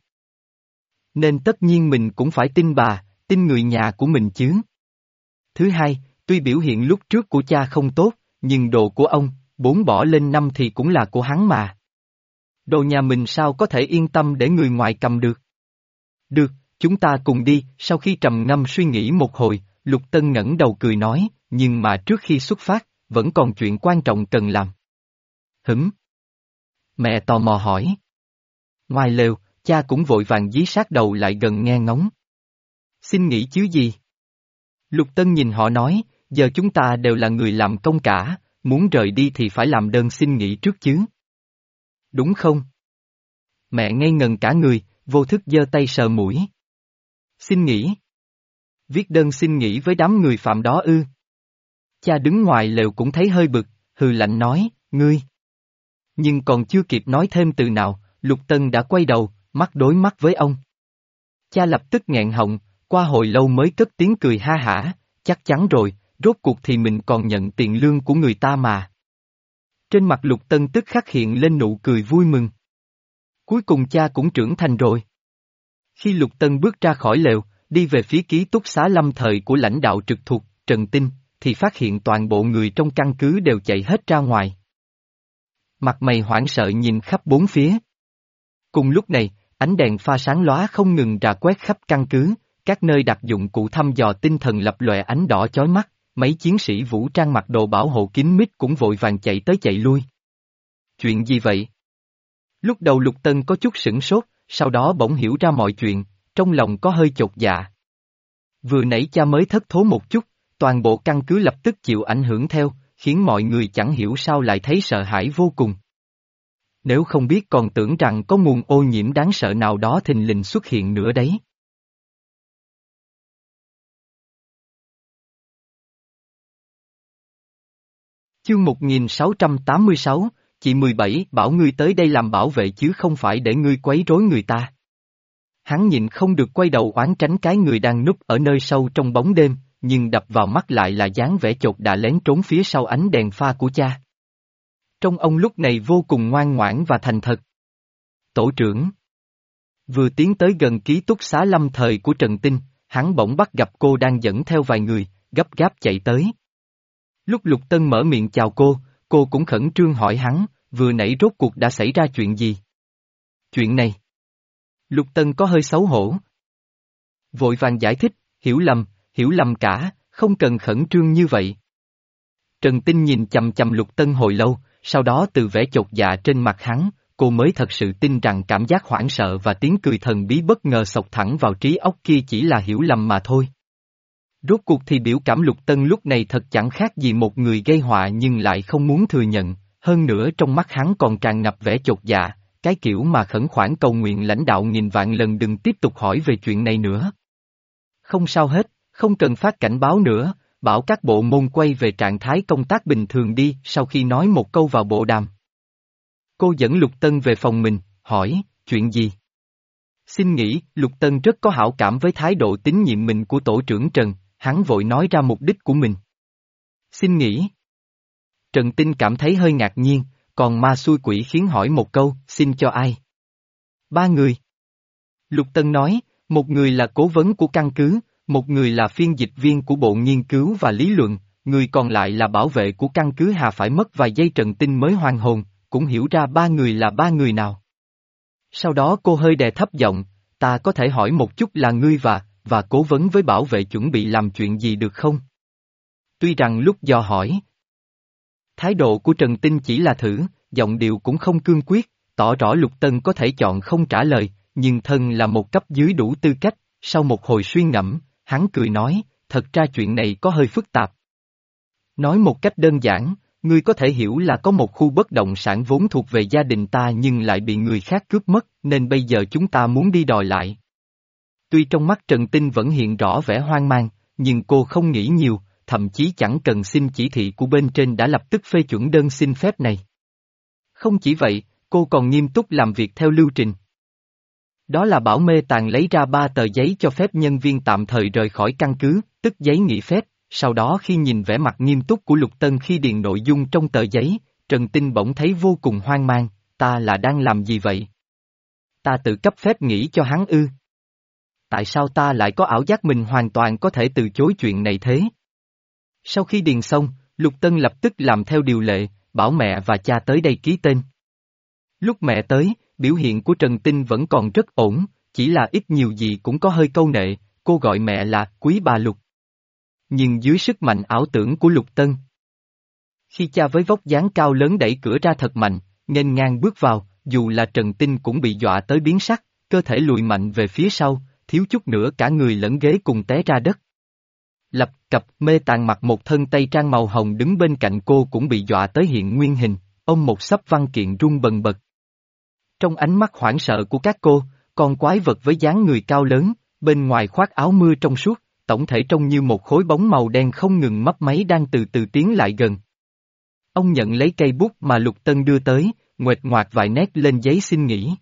Nên tất nhiên mình cũng phải tin bà, tin người nhà của mình chứ. Thứ hai, tuy biểu hiện lúc trước của cha không tốt, nhưng đồ của ông, bốn bỏ lên năm thì cũng là của hắn mà. Đồ nhà mình sao có thể yên tâm để người ngoài cầm được? Được, chúng ta cùng đi. Sau khi trầm ngâm suy nghĩ một hồi, Lục Tân ngẩng đầu cười nói, nhưng mà trước khi xuất phát, vẫn còn chuyện quan trọng cần làm. Hửm? Mẹ tò mò hỏi. Ngoài lều, cha cha cũng vội vàng dí sát đầu lại gần nghe ngóng. Xin nghỉ chứ gì? Lục Tân nhìn họ nói, giờ chúng ta đều là người làm công cả, muốn rời đi thì phải làm đơn xin nghỉ trước chứ. Đúng không? Mẹ ngây ngần cả người, vô thức giơ tay sờ mũi. Xin nghỉ. Viết đơn xin nghỉ với đám người phạm đó ư? Cha đứng ngoài lều cũng thấy hơi bực, hừ lạnh nói, ngươi. Nhưng còn chưa kịp nói thêm từ nào, Lục Tân đã quay đầu, mắt đối mắt với ông. Cha lập tức nghẹn họng, qua hồi lâu mới cất tiếng cười ha hả, chắc chắn rồi, rốt cuộc thì mình còn nhận tiền lương của người ta mà. Trên mặt Lục Tân tức khắc hiện lên nụ cười vui mừng. Cuối cùng cha cũng trưởng thành rồi. Khi Lục Tân bước ra khỏi lều, đi về phía ký túc xá lâm thời của lãnh đạo trực thuộc, Trần Tinh, thì phát hiện toàn bộ người trong căn cứ đều chạy hết ra ngoài. Mặt mày hoảng sợ nhìn khắp bốn phía. Cùng lúc này, ánh đèn pha sáng lóa không ngừng rà quét khắp căn cứ, các nơi đặt dụng cụ thăm dò tinh thần lập lòe ánh đỏ chói mắt, mấy chiến sĩ vũ trang mặc đồ bảo hộ kín mít cũng vội vàng chạy tới chạy lui. Chuyện gì vậy? Lúc đầu Lục Tân có chút sửng sốt, sau đó bỗng hiểu ra mọi chuyện, trong lòng có hơi chột dạ. Vừa nãy cha mới thất thố một chút, toàn bộ căn cứ lập tức chịu ảnh hưởng theo, khiến mọi người chẳng hiểu sao lại thấy sợ hãi vô cùng. Nếu không biết còn tưởng rằng có nguồn ô nhiễm đáng sợ nào đó thình lình xuất hiện nữa đấy. Chương một nghìn sáu trăm tám mươi sáu, chị mười bảy bảo ngươi tới đây làm bảo vệ chứ không phải để ngươi quấy rối người ta. Hắn nhịn không được quay đầu oán tránh cái người đang núp ở nơi sâu trong bóng đêm, nhưng đập vào mắt lại là dáng vẻ chột đã lén trốn phía sau ánh đèn pha của cha. Trông ông lúc này vô cùng ngoan ngoãn và thành thật. Tổ trưởng. Vừa tiến tới gần ký túc xá lâm thời của Trần Tinh, hắn bỗng bắt gặp cô đang dẫn theo vài người, gấp gáp chạy tới. Lúc Lục Tân mở miệng chào cô, cô cũng khẩn trương hỏi hắn, vừa nãy rốt cuộc đã xảy ra chuyện gì? Chuyện này. Lục Tân có hơi xấu hổ. Vội vàng giải thích, hiểu lầm, hiểu lầm cả, không cần khẩn trương như vậy. Trần Tinh nhìn chằm chằm Lục Tân hồi lâu, sau đó từ vẻ chột dạ trên mặt hắn, cô mới thật sự tin rằng cảm giác hoảng sợ và tiếng cười thần bí bất ngờ xộc thẳng vào trí óc kia chỉ là hiểu lầm mà thôi. Rốt cuộc thì biểu cảm Lục Tân lúc này thật chẳng khác gì một người gây họa nhưng lại không muốn thừa nhận, hơn nữa trong mắt hắn còn tràn ngập vẻ chột dạ, cái kiểu mà khẩn khoản cầu nguyện lãnh đạo nghìn vạn lần đừng tiếp tục hỏi về chuyện này nữa. Không sao hết, không cần phát cảnh báo nữa, bảo các bộ môn quay về trạng thái công tác bình thường đi. Sau khi nói một câu vào bộ đàm. Cô dẫn Lục Tân về phòng mình, hỏi, chuyện gì? Xin nghĩ, Lục Tân rất có hảo cảm với thái độ tín nhiệm mình của tổ trưởng Trần, hắn vội nói ra mục đích của mình. Xin nghĩ. Trần Tinh cảm thấy hơi ngạc nhiên, còn ma xui quỷ khiến hỏi một câu, xin cho ai? Ba người. Lục Tân nói, một người là cố vấn của căn cứ, một người là phiên dịch viên của bộ nghiên cứu và lý luận, người còn lại là bảo vệ của căn cứ. Hà phải mất vài giây Trần Tinh mới hoàn hồn, cũng hiểu ra ba người là ba người nào. Sau đó cô hơi đè thấp giọng, ta có thể hỏi một chút là ngươi và, và cố vấn với bảo vệ chuẩn bị làm chuyện gì được không? Tuy rằng lúc dò hỏi, thái độ của Trần Tinh chỉ là thử, giọng điệu cũng không cương quyết, tỏ rõ Lục Tân có thể chọn không trả lời, nhưng thân là một cấp dưới đủ tư cách, sau một hồi suy ngẫm, hắn cười nói, thật ra chuyện này có hơi phức tạp. Nói một cách đơn giản, ngươi có thể hiểu là có một khu bất động sản vốn thuộc về gia đình ta nhưng lại bị người khác cướp mất, nên bây giờ chúng ta muốn đi đòi lại. Tuy trong mắt Trần Tinh vẫn hiện rõ vẻ hoang mang, nhưng cô không nghĩ nhiều, thậm chí chẳng cần xin chỉ thị của bên trên đã lập tức phê chuẩn đơn xin phép này. Không chỉ vậy, cô còn nghiêm túc làm việc theo lưu trình. Đó là bảo mê tàng lấy ra ba tờ giấy cho phép nhân viên tạm thời rời khỏi căn cứ, tức giấy nghỉ phép, sau đó khi nhìn vẻ mặt nghiêm túc của Lục Tân khi điền nội dung trong tờ giấy, Trần Tinh bỗng thấy vô cùng hoang mang, ta là đang làm gì vậy? Ta tự cấp phép nghỉ cho hắn ư? Tại sao ta lại có ảo giác mình hoàn toàn có thể từ chối chuyện này thế? Sau khi điền xong, Lục Tân lập tức làm theo điều lệ, bảo mẹ và cha tới đây ký tên. Lúc mẹ tới, biểu hiện của Trần Tinh vẫn còn rất ổn, chỉ là ít nhiều gì cũng có hơi câu nệ, cô gọi mẹ là quý bà Lục. Nhưng dưới sức mạnh ảo tưởng của Lục Tân. Khi cha với vóc dáng cao lớn đẩy cửa ra thật mạnh, nghênh ngang bước vào, dù là Trần Tinh cũng bị dọa tới biến sắc, cơ thể lùi mạnh về phía sau, thiếu chút nữa cả người lẫn ghế cùng té ra đất. Lập cập Mê Tàng mặc một thân tây trang màu hồng đứng bên cạnh cô cũng bị dọa tới hiện nguyên hình, ôm một xấp văn kiện run bần bật. Trong ánh mắt hoảng sợ của các cô, con quái vật với dáng người cao lớn, bên ngoài khoác áo mưa trong suốt, tổng thể trông như một khối bóng màu đen không ngừng mấp máy đang từ từ tiến lại gần. Ông nhận lấy cây bút mà Lục Tân đưa tới, nguệch ngoạc vài nét lên giấy xin nghỉ.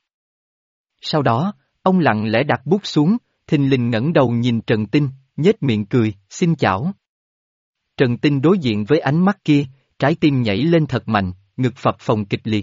Sau đó, ông lặng lẽ đặt bút xuống, thình lình ngẩng đầu nhìn Trần Tinh, nhếch miệng cười, xin chào. Trần Tinh đối diện với ánh mắt kia, trái tim nhảy lên thật mạnh, ngực phập phồng kịch liệt.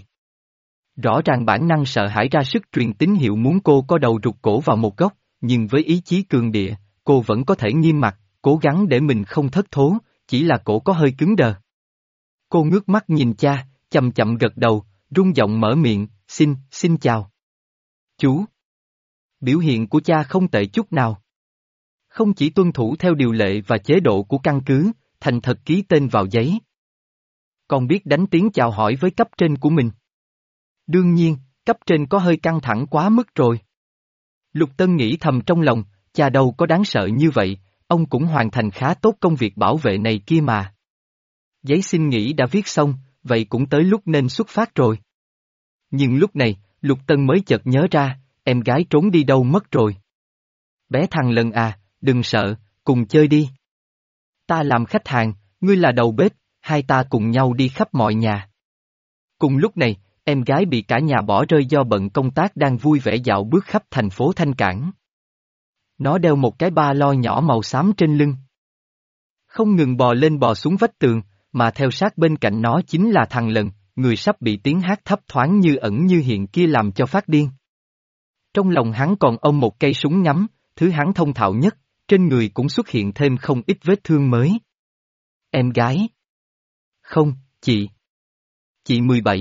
Rõ ràng bản năng sợ hãi ra sức truyền tín hiệu muốn cô có đầu rụt cổ vào một góc, nhưng với ý chí cường địa, cô vẫn có thể nghiêm mặt, cố gắng để mình không thất thố, chỉ là cổ có hơi cứng đờ. Cô ngước mắt nhìn cha, chậm chậm gật đầu, rung giọng mở miệng, xin, xin chào. Chú. Biểu hiện của cha không tệ chút nào. Không chỉ tuân thủ theo điều lệ và chế độ của căn cứ, thành thật ký tên vào giấy. Còn biết đánh tiếng chào hỏi với cấp trên của mình. Đương nhiên, cấp trên có hơi căng thẳng quá mức rồi. Lục Tân nghĩ thầm trong lòng, cha đâu có đáng sợ như vậy, ông cũng hoàn thành khá tốt công việc bảo vệ này kia mà. Giấy xin nghỉ đã viết xong, vậy cũng tới lúc nên xuất phát rồi. Nhưng lúc này, Lục Tân mới chợt nhớ ra, em gái trốn đi đâu mất rồi. Bé thằng Lần à, đừng sợ, cùng chơi đi. Ta làm khách hàng, ngươi là đầu bếp, hai ta cùng nhau đi khắp mọi nhà. Cùng lúc này, em gái bị cả nhà bỏ rơi do bận công tác đang vui vẻ dạo bước khắp thành phố Thanh Cảng. Nó đeo một cái ba lo nhỏ màu xám trên lưng. Không ngừng bò lên bò xuống vách tường, mà theo sát bên cạnh nó chính là thằng Lần, người sắp bị tiếng hát thấp thoáng như ẩn như hiện kia làm cho phát điên. Trong lòng hắn còn ôm một cây súng ngắm, thứ hắn thông thạo nhất, trên người cũng xuất hiện thêm không ít vết thương mới. Em gái? Không, chị. Chị mười bảy.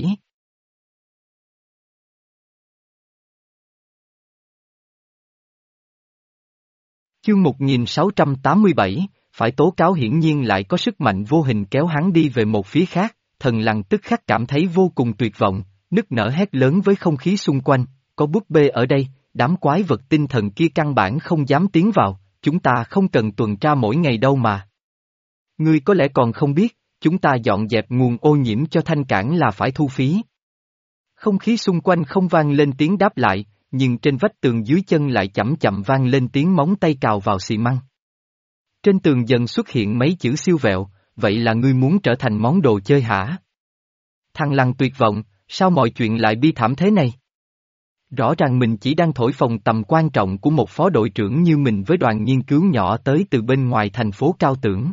Chương một nghìn sáu trăm tám mươi bảy, phải tố cáo hiển nhiên lại có sức mạnh vô hình kéo hắn đi về một phía khác, Thần Lằn tức khắc cảm thấy vô cùng tuyệt vọng, nức nở hét lớn với không khí xung quanh, có búp bê ở đây, đám quái vật tinh thần kia căn bản không dám tiến vào, chúng ta không cần tuần tra mỗi ngày đâu mà. Ngươi có lẽ còn không biết, chúng ta dọn dẹp nguồn ô nhiễm cho Thanh Cảng là phải thu phí. Không khí xung quanh không vang lên tiếng đáp lại, nhưng trên vách tường dưới chân lại chậm chậm vang lên tiếng móng tay cào vào xi măng. Trên tường dần xuất hiện mấy chữ siêu vẹo, vậy là ngươi muốn trở thành món đồ chơi hả? Thằng Lằn tuyệt vọng, sao mọi chuyện lại bi thảm thế này? Rõ ràng mình chỉ đang thổi phồng tầm quan trọng của một phó đội trưởng như mình với đoàn nghiên cứu nhỏ tới từ bên ngoài thành phố Cao Tưởng.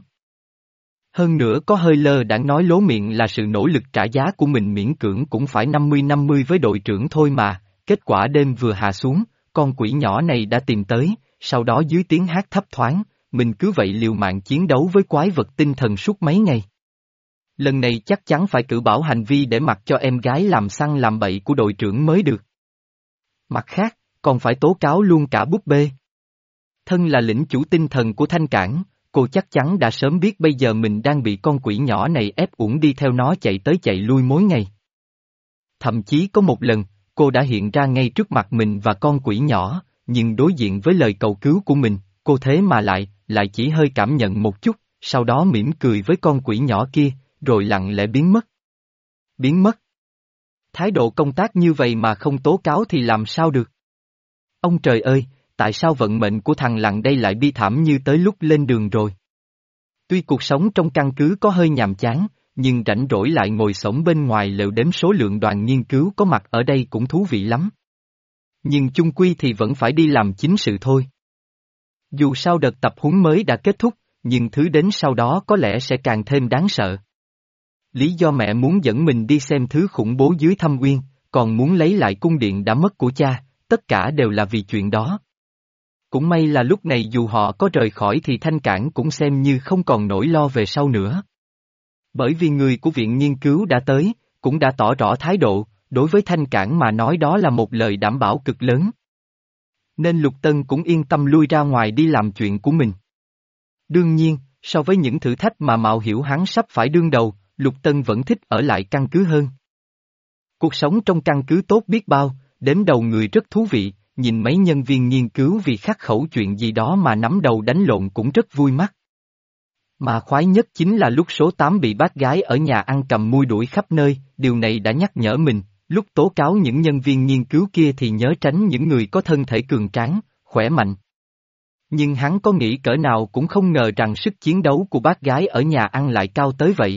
Hơn nữa có hơi lơ đãng nói lố miệng là sự nỗ lực trả giá của mình miễn cưỡng cũng phải năm mươi năm mươi với đội trưởng thôi mà, kết quả đêm vừa hạ xuống, con quỷ nhỏ này đã tìm tới, sau đó dưới tiếng hát thấp thoáng, mình cứ vậy liều mạng chiến đấu với quái vật tinh thần suốt mấy ngày. Lần này chắc chắn phải cử bảo hành vi để mặc cho em gái làm săn làm bậy của đội trưởng mới được. Mặt khác, còn phải tố cáo luôn cả búp bê. Thân là lĩnh chủ tinh thần của Thanh Cảng, cô chắc chắn đã sớm biết bây giờ mình đang bị con quỷ nhỏ này ép uổng đi theo nó chạy tới chạy lui mỗi ngày. Thậm chí có một lần, cô đã hiện ra ngay trước mặt mình và con quỷ nhỏ, nhưng đối diện với lời cầu cứu của mình, cô thế mà lại, lại chỉ hơi cảm nhận một chút, sau đó mỉm cười với con quỷ nhỏ kia, rồi lặng lẽ biến mất. Biến mất? Thái độ công tác như vậy mà không tố cáo thì làm sao được? Ông trời ơi, tại sao vận mệnh của thằng Lằn đây lại bi thảm như tới lúc lên đường rồi? Tuy cuộc sống trong căn cứ có hơi nhàm chán, nhưng rảnh rỗi lại ngồi xổm bên ngoài lều đếm số lượng đoàn nghiên cứu có mặt ở đây cũng thú vị lắm. Nhưng chung quy thì vẫn phải đi làm chính sự thôi. Dù sao đợt tập huấn mới đã kết thúc, nhưng thứ đến sau đó có lẽ sẽ càng thêm đáng sợ. Lý do mẹ muốn dẫn mình đi xem thứ khủng bố dưới thâm uyên, còn muốn lấy lại cung điện đã mất của cha, tất cả đều là vì chuyện đó. Cũng may là lúc này dù họ có rời khỏi thì Thanh Cảng cũng xem như không còn nỗi lo về sau nữa. Bởi vì người của viện nghiên cứu đã tới, cũng đã tỏ rõ thái độ, đối với Thanh Cảng mà nói đó là một lời đảm bảo cực lớn. Nên Lục Tân cũng yên tâm lui ra ngoài đi làm chuyện của mình. Đương nhiên, so với những thử thách mà Mạo Hiểu hắn sắp phải đương đầu, Lục Tân vẫn thích ở lại căn cứ hơn. Cuộc sống trong căn cứ tốt biết bao, đếm đầu người rất thú vị, nhìn mấy nhân viên nghiên cứu vì khắc khẩu chuyện gì đó mà nắm đầu đánh lộn cũng rất vui mắt. Mà khoái nhất chính là lúc số tám bị bác gái ở nhà ăn cầm mui đuổi khắp nơi, điều này đã nhắc nhở mình, lúc tố cáo những nhân viên nghiên cứu kia thì nhớ tránh những người có thân thể cường tráng, khỏe mạnh. Nhưng hắn có nghĩ cỡ nào cũng không ngờ rằng sức chiến đấu của bác gái ở nhà ăn lại cao tới vậy.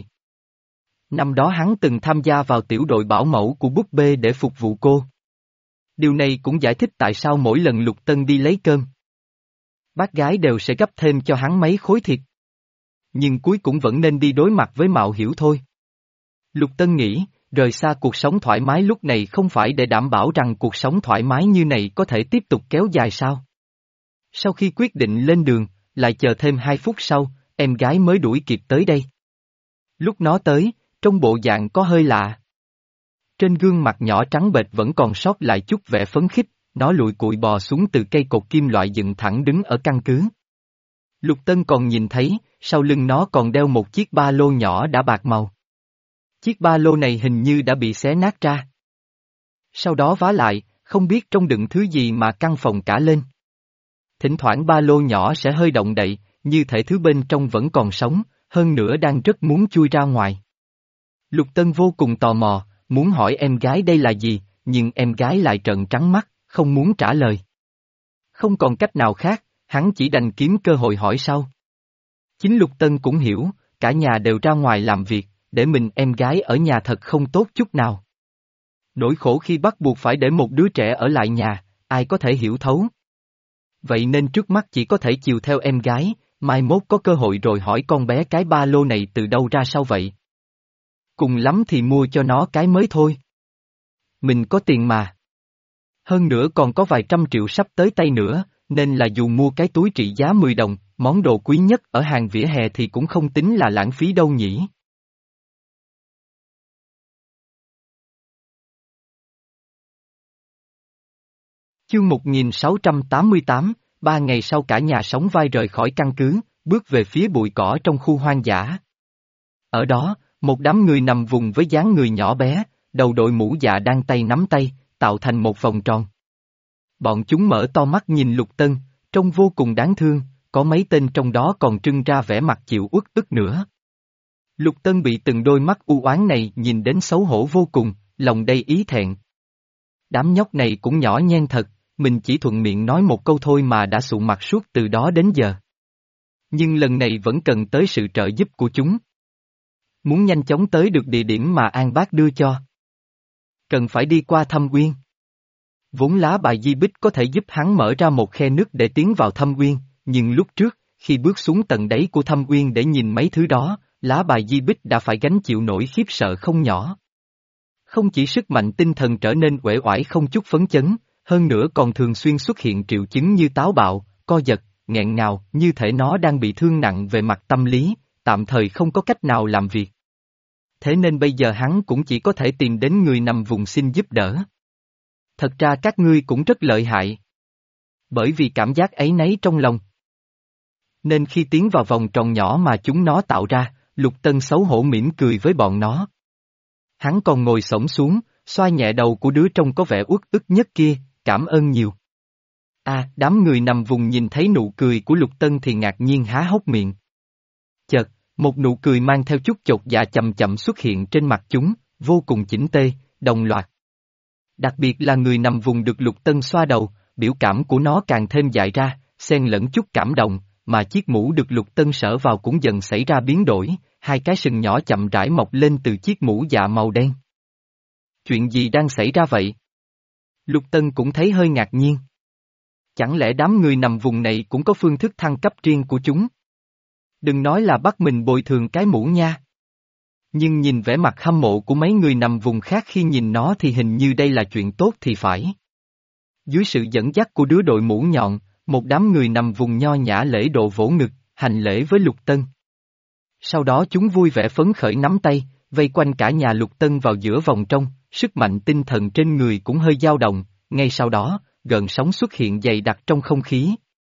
Năm đó hắn từng tham gia vào tiểu đội bảo mẫu của búp bê để phục vụ cô. Điều này cũng giải thích tại sao mỗi lần Lục Tân đi lấy cơm, bác gái đều sẽ gấp thêm cho hắn mấy khối thịt. Nhưng cuối cùng vẫn nên đi đối mặt với Mạo Hiểu thôi. Lục Tân nghĩ, rời xa cuộc sống thoải mái lúc này không phải để đảm bảo rằng cuộc sống thoải mái như này có thể tiếp tục kéo dài sao. Sau khi quyết định lên đường, lại chờ thêm hai phút sau, em gái mới đuổi kịp tới đây. Lúc nó tới, trong bộ dạng có hơi lạ. Trên gương mặt nhỏ trắng bệch vẫn còn sót lại chút vẻ phấn khích, nó lụi cụi bò xuống từ cây cột kim loại dựng thẳng đứng ở căn cứ. Lục Tân còn nhìn thấy, sau lưng nó còn đeo một chiếc ba lô nhỏ đã bạc màu. Chiếc ba lô này hình như đã bị xé nát ra. Sau đó vá lại, không biết trong đựng thứ gì mà căn phòng cả lên. Thỉnh thoảng ba lô nhỏ sẽ hơi động đậy, như thể thứ bên trong vẫn còn sống, hơn nữa đang rất muốn chui ra ngoài. Lục Tân vô cùng tò mò, muốn hỏi em gái đây là gì, nhưng em gái lại trợn trắng mắt, không muốn trả lời. Không còn cách nào khác, hắn chỉ đành kiếm cơ hội hỏi sau. Chính Lục Tân cũng hiểu, cả nhà đều ra ngoài làm việc, để mình em gái ở nhà thật không tốt chút nào. Nỗi khổ khi bắt buộc phải để một đứa trẻ ở lại nhà, ai có thể hiểu thấu. Vậy nên trước mắt chỉ có thể chiều theo em gái, mai mốt có cơ hội rồi hỏi con bé cái ba lô này từ đâu ra sao vậy. Cùng lắm thì mua cho nó cái mới thôi. Mình có tiền mà. Hơn nữa còn có vài trăm triệu sắp tới tay nữa, nên là dù mua cái túi trị giá mười đồng, món đồ quý nhất ở hàng vỉa hè thì cũng không tính là lãng phí đâu nhỉ. Chương một nghìn sáu trăm tám mươi tám, ba ngày sau cả nhà sóng vai rời khỏi căn cứ, bước về phía bụi cỏ trong khu hoang dã. Ở đó, một đám người nằm vùng với dáng người nhỏ bé, đầu đội mũ dạ đang tay nắm tay, tạo thành một vòng tròn. Bọn chúng mở to mắt nhìn Lục Tân, trông vô cùng đáng thương, có mấy tên trong đó còn trưng ra vẻ mặt chịu uất ức nữa. Lục Tân bị từng đôi mắt u oán này nhìn đến xấu hổ vô cùng, lòng đầy ý thẹn. Đám nhóc này cũng nhỏ nhen thật, mình chỉ thuận miệng nói một câu thôi mà đã sụ mặt suốt từ đó đến giờ. Nhưng lần này vẫn cần tới sự trợ giúp của chúng. Muốn nhanh chóng tới được địa điểm mà An Bác đưa cho, cần phải đi qua Thâm Uyên. Vốn lá bài di bích có thể giúp hắn mở ra một khe nứt để tiến vào Thâm Uyên, nhưng lúc trước, khi bước xuống tận đáy của Thâm Uyên để nhìn mấy thứ đó, lá bài di bích đã phải gánh chịu nỗi khiếp sợ không nhỏ. Không chỉ sức mạnh tinh thần trở nên uể oải không chút phấn chấn, hơn nữa còn thường xuyên xuất hiện triệu chứng như táo bạo, co giật, nghẹn ngào, như thể nó đang bị thương nặng về mặt tâm lý, tạm thời không có cách nào làm việc. Thế nên bây giờ hắn cũng chỉ có thể tìm đến người nằm vùng xin giúp đỡ. Thật ra các ngươi cũng rất lợi hại. Bởi vì cảm giác áy náy trong lòng. Nên khi tiến vào vòng tròn nhỏ mà chúng nó tạo ra, Lục Tân xấu hổ mỉm cười với bọn nó. Hắn còn ngồi xổm xuống, xoa nhẹ đầu của đứa trông có vẻ uất ức nhất kia, cảm ơn nhiều. À, đám người nằm vùng nhìn thấy nụ cười của Lục Tân thì ngạc nhiên há hốc miệng. Chợt, một nụ cười mang theo chút chột dạ chậm chậm xuất hiện trên mặt chúng, vô cùng chỉnh tê, đồng loạt. Đặc biệt là người nằm vùng được Lục Tân xoa đầu, biểu cảm của nó càng thêm dại ra, xen lẫn chút cảm động, mà chiếc mũ được Lục Tân sở vào cũng dần xảy ra biến đổi, hai cái sừng nhỏ chậm rãi mọc lên từ chiếc mũ dạ màu đen. Chuyện gì đang xảy ra vậy? Lục Tân cũng thấy hơi ngạc nhiên. Chẳng lẽ đám người nằm vùng này cũng có phương thức thăng cấp riêng của chúng? Đừng nói là bắt mình bồi thường cái mũ nha. Nhưng nhìn vẻ mặt hâm mộ của mấy người nằm vùng khác khi nhìn nó thì hình như đây là chuyện tốt thì phải. Dưới sự dẫn dắt của đứa đội mũ nhọn, một đám người nằm vùng nho nhã lễ độ vỗ ngực, hành lễ với Lục Tân. Sau đó chúng vui vẻ phấn khởi nắm tay, vây quanh cả nhà Lục Tân vào giữa vòng trong, sức mạnh tinh thần trên người cũng hơi dao động, ngay sau đó, gợn sóng xuất hiện dày đặc trong không khí.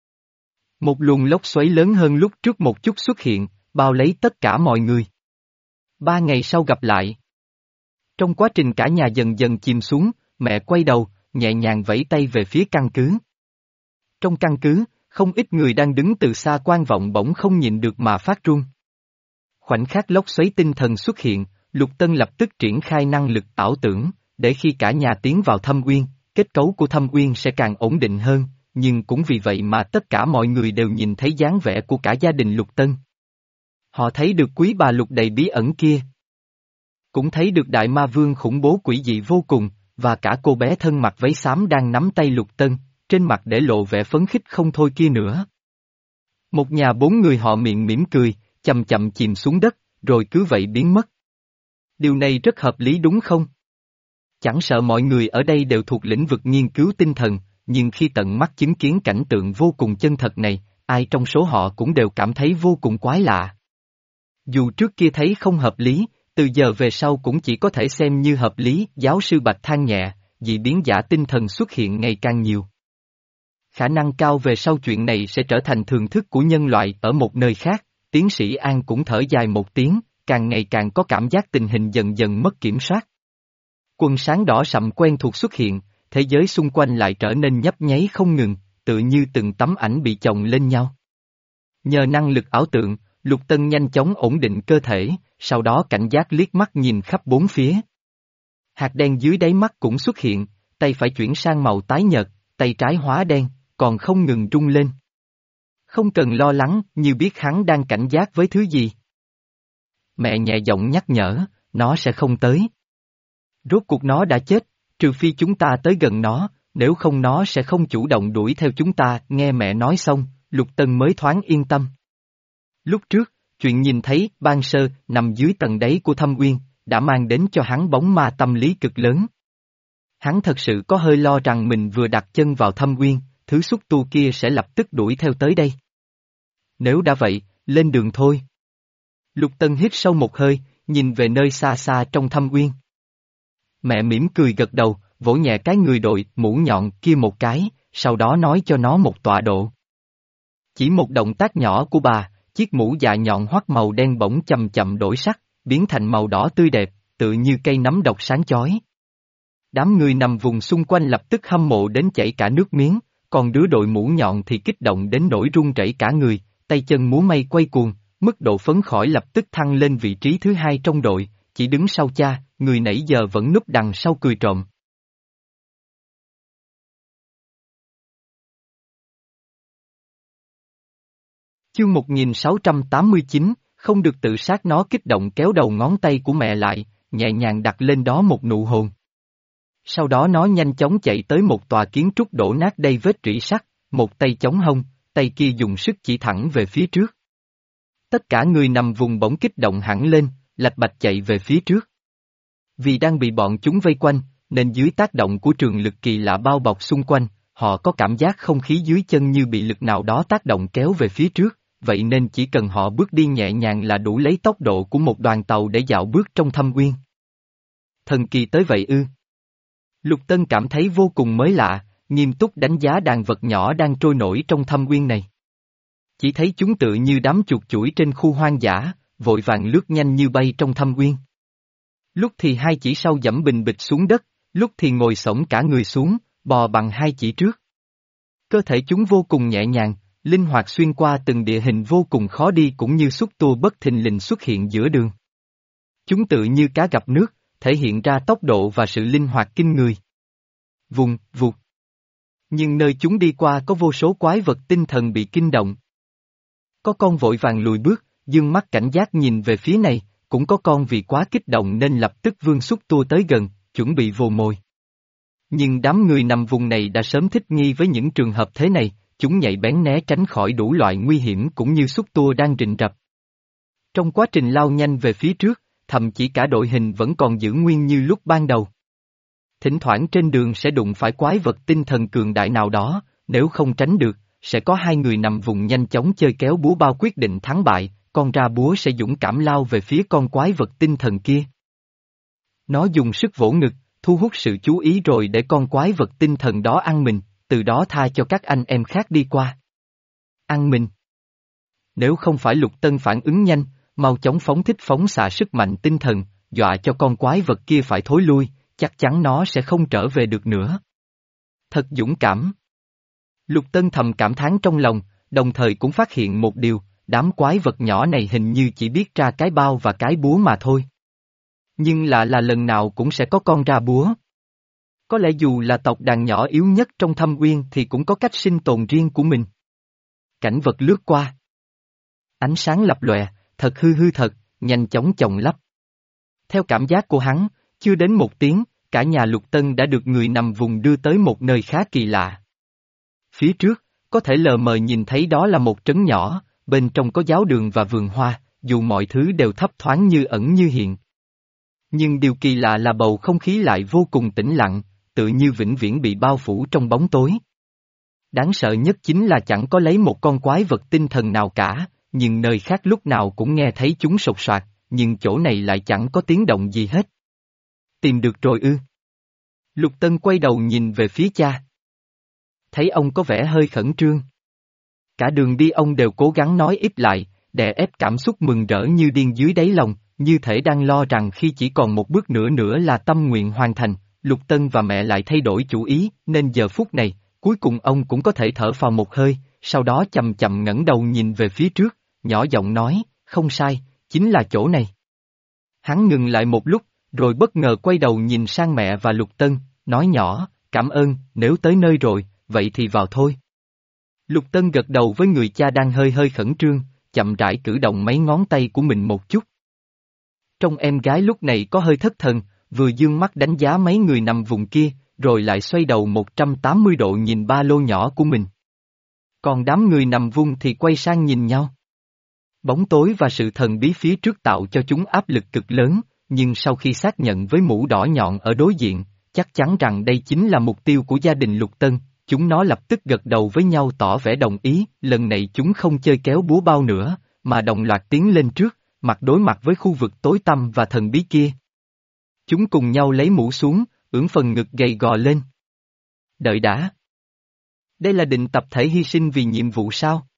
Một luồng lốc xoáy lớn hơn lúc trước một chút xuất hiện, bao lấy tất cả mọi người. Ba ngày sau gặp lại. Trong quá trình cả nhà dần dần chìm xuống, mẹ quay đầu, nhẹ nhàng vẫy tay về phía căn cứ. Trong căn cứ, không ít người đang đứng từ xa quan vọng bỗng không nhịn được mà phát run. Khoảnh khắc lốc xoáy tinh thần xuất hiện, Lục Tân lập tức triển khai năng lực ảo tưởng, để khi cả nhà tiến vào thâm uyên, kết cấu của thâm uyên sẽ càng ổn định hơn, nhưng cũng vì vậy mà tất cả mọi người đều nhìn thấy dáng vẻ của cả gia đình Lục Tân. Họ thấy được quý bà Lục đầy bí ẩn kia. Cũng thấy được đại ma vương khủng bố quỷ dị vô cùng, và cả cô bé thân mặc váy xám đang nắm tay Lục Tân, trên mặt để lộ vẻ phấn khích không thôi kia nữa. Một nhà bốn người họ miệng mỉm cười, chậm chậm chìm xuống đất, rồi cứ vậy biến mất. Điều này rất hợp lý đúng không? Chẳng sợ mọi người ở đây đều thuộc lĩnh vực nghiên cứu tinh thần, nhưng khi tận mắt chứng kiến cảnh tượng vô cùng chân thật này, ai trong số họ cũng đều cảm thấy vô cùng quái lạ. Dù trước kia thấy không hợp lý, từ giờ về sau cũng chỉ có thể xem như hợp lý, giáo sư Bạch than nhẹ, dị biến giả tinh thần xuất hiện ngày càng nhiều. Khả năng cao về sau chuyện này sẽ trở thành thường thức của nhân loại ở một nơi khác, tiến sĩ An cũng thở dài một tiếng, càng ngày càng có cảm giác tình hình dần dần mất kiểm soát. Quần sáng đỏ sậm quen thuộc xuất hiện, thế giới xung quanh lại trở nên nhấp nháy không ngừng, tự như từng tấm ảnh bị chồng lên nhau. Nhờ năng lực ảo tượng, Lục Tân nhanh chóng ổn định cơ thể, sau đó cảnh giác liếc mắt nhìn khắp bốn phía. Hạt đen dưới đáy mắt cũng xuất hiện, tay phải chuyển sang màu tái nhợt, tay trái hóa đen, còn không ngừng rung lên. Không cần lo lắng, như biết hắn đang cảnh giác với thứ gì. Mẹ nhẹ giọng nhắc nhở, nó sẽ không tới. Rốt cuộc nó đã chết, trừ phi chúng ta tới gần nó, nếu không nó sẽ không chủ động đuổi theo chúng ta. Nghe mẹ nói xong, Lục Tân mới thoáng yên tâm. Lúc trước, chuyện nhìn thấy Ban Sơ nằm dưới tầng đáy của thâm uyên, đã mang đến cho hắn bóng ma tâm lý cực lớn. Hắn thật sự có hơi lo rằng mình vừa đặt chân vào thâm uyên, thứ xúc tu kia sẽ lập tức đuổi theo tới đây. Nếu đã vậy, lên đường thôi. Lục Tân hít sâu một hơi, nhìn về nơi xa xa trong thâm uyên. Mẹ mỉm cười gật đầu, vỗ nhẹ cái người đội mũ nhọn kia một cái, sau đó nói cho nó một tọa độ. Chỉ một động tác nhỏ của bà, chiếc mũ dạ nhọn hoắt màu đen bỗng chậm chậm đổi sắc, biến thành màu đỏ tươi đẹp, tự như cây nấm độc sáng chói. Đám người nằm vùng xung quanh lập tức hâm mộ đến chảy cả nước miếng, còn đứa đội mũ nhọn thì kích động đến nỗi run rẩy cả người, tay chân múa may quay cuồng, mức độ phấn khởi lập tức thăng lên vị trí thứ hai trong đội, chỉ đứng sau cha, người nãy giờ vẫn núp đằng sau cười trộm. Chương một nghìn sáu trăm tám mươi chín, không được tự sát. Nó kích động kéo đầu ngón tay của mẹ lại, nhẹ nhàng đặt lên đó một nụ hôn. Sau đó nó nhanh chóng chạy tới một tòa kiến trúc đổ nát đầy vết rỉ sắt, một tay chống hông, tay kia dùng sức chỉ thẳng về phía trước. Tất cả người nằm vùng bỗng kích động hẳn lên, lạch bạch chạy về phía trước. Vì đang bị bọn chúng vây quanh, nên dưới tác động của trường lực kỳ lạ bao bọc xung quanh, họ có cảm giác không khí dưới chân như bị lực nào đó tác động kéo về phía trước, vậy nên chỉ cần họ bước đi nhẹ nhàng là đủ lấy tốc độ của một đoàn tàu để dạo bước trong thâm uyên. Thần kỳ tới vậy ư? Lục Tân cảm thấy vô cùng mới lạ, nghiêm túc đánh giá đàn vật nhỏ đang trôi nổi trong thâm uyên này. Chỉ thấy chúng tự như đám chuột chuỗi trên khu hoang dã, vội vàng lướt nhanh như bay trong thâm uyên. Lúc thì hai chỉ sau giẫm bình bịch xuống đất, lúc thì ngồi xổm cả người xuống, bò bằng hai chỉ trước. Cơ thể chúng vô cùng nhẹ nhàng, linh hoạt xuyên qua từng địa hình vô cùng khó đi cũng như xúc tua bất thình lình xuất hiện giữa đường. Chúng tự như cá gặp nước, thể hiện ra tốc độ và sự linh hoạt kinh người. Vùng, vụt. Nhưng nơi chúng đi qua có vô số quái vật tinh thần bị kinh động. Có con vội vàng lùi bước, dương mắt cảnh giác nhìn về phía này, cũng có con vì quá kích động nên lập tức vươn xúc tua tới gần, chuẩn bị vồ mồi. Nhưng đám người nằm vùng này đã sớm thích nghi với những trường hợp thế này, chúng nhạy bén né tránh khỏi đủ loại nguy hiểm cũng như xúc tua đang rình rập. Trong quá trình lao nhanh về phía trước, thậm chí cả đội hình vẫn còn giữ nguyên như lúc ban đầu. Thỉnh thoảng trên đường sẽ đụng phải quái vật tinh thần cường đại nào đó, nếu không tránh được, sẽ có hai người nằm vùng nhanh chóng chơi kéo búa bao quyết định thắng bại, con ra búa sẽ dũng cảm lao về phía con quái vật tinh thần kia. Nó dùng sức vỗ ngực, thu hút sự chú ý rồi để con quái vật tinh thần đó ăn mình, từ đó tha cho các anh em khác đi qua. Ăn mình. Nếu không phải Lục Tân phản ứng nhanh, mau chóng phóng thích phóng xạ sức mạnh tinh thần, dọa cho con quái vật kia phải thối lui, chắc chắn nó sẽ không trở về được nữa. Thật dũng cảm. Lục Tân thầm cảm thán trong lòng, đồng thời cũng phát hiện một điều, đám quái vật nhỏ này hình như chỉ biết ra cái bao và cái búa mà thôi. Nhưng lạ là lần nào cũng sẽ có con ra búa. Có lẽ dù là tộc đàn nhỏ yếu nhất trong thâm uyên thì cũng có cách sinh tồn riêng của mình. Cảnh vật lướt qua. Ánh sáng lập lòe, thật hư hư thật, nhanh chóng chồng lấp. Theo cảm giác của hắn, chưa đến một tiếng, cả nhà Lục Tân đã được người nằm vùng đưa tới một nơi khá kỳ lạ. Phía trước, có thể lờ mờ nhìn thấy đó là một trấn nhỏ, bên trong có giáo đường và vườn hoa, dù mọi thứ đều thấp thoáng như ẩn như hiện. Nhưng điều kỳ lạ là bầu không khí lại vô cùng tĩnh lặng, tự như vĩnh viễn bị bao phủ trong bóng tối. Đáng sợ nhất chính là chẳng có lấy một con quái vật tinh thần nào cả, nhưng nơi khác lúc nào cũng nghe thấy chúng sột soạt, nhưng chỗ này lại chẳng có tiếng động gì hết. Tìm được rồi ư? Lục Tân quay đầu nhìn về phía cha. Thấy ông có vẻ hơi khẩn trương. Cả đường đi ông đều cố gắng nói ít lại, đè ép cảm xúc mừng rỡ như điên dưới đáy lòng, như thể đang lo rằng khi chỉ còn một bước nữa nữa là tâm nguyện hoàn thành, Lục Tân và mẹ lại thay đổi chủ ý, nên giờ phút này, cuối cùng ông cũng có thể thở phào một hơi, sau đó chậm chậm ngẩng đầu nhìn về phía trước, nhỏ giọng nói, không sai, chính là chỗ này. Hắn ngừng lại một lúc, rồi bất ngờ quay đầu nhìn sang mẹ và Lục Tân, nói nhỏ, cảm ơn, nếu tới nơi rồi, vậy thì vào thôi. Lục Tân gật đầu với người cha đang hơi hơi khẩn trương, chậm rãi cử động mấy ngón tay của mình một chút. Trong em gái lúc này có hơi thất thần, vừa dương mắt đánh giá mấy người nằm vùng kia, rồi lại xoay đầu một trăm tám mươi độ nhìn ba lô nhỏ của mình. Còn đám người nằm vùng thì quay sang nhìn nhau. Bóng tối và sự thần bí phía trước tạo cho chúng áp lực cực lớn, nhưng sau khi xác nhận với mũ đỏ nhọn ở đối diện, chắc chắn rằng đây chính là mục tiêu của gia đình Lục Tân, chúng nó lập tức gật đầu với nhau tỏ vẻ đồng ý, lần này chúng không chơi kéo búa bao nữa, mà đồng loạt tiến lên trước, mặt đối mặt với khu vực tối tăm và thần bí kia. Chúng cùng nhau lấy mũ xuống, ưỡn phần ngực gầy gò lên. Đợi đã. Đây là định tập thể hy sinh vì nhiệm vụ sao?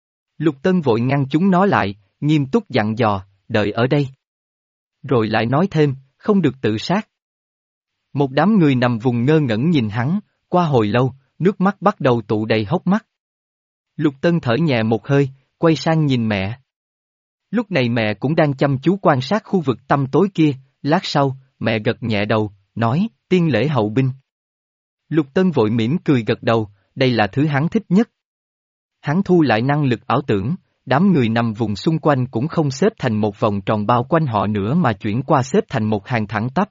Lục Tân vội ngăn chúng nó lại, nghiêm túc dặn dò, đợi ở đây. Rồi lại nói thêm, không được tự sát. Một đám người nằm vùng ngơ ngẩn nhìn hắn, qua hồi lâu, nước mắt bắt đầu tụ đầy hốc mắt. Lục Tân thở nhẹ một hơi, quay sang nhìn mẹ. Lúc này mẹ cũng đang chăm chú quan sát khu vực tăm tối kia, lát sau, mẹ gật nhẹ đầu, nói, tiên lễ hậu binh. Lục Tân vội mỉm cười gật đầu, đây là thứ hắn thích nhất. Hắn thu lại năng lực ảo tưởng, đám người nằm vùng xung quanh cũng không xếp thành một vòng tròn bao quanh họ nữa mà chuyển qua xếp thành một hàng thẳng tắp.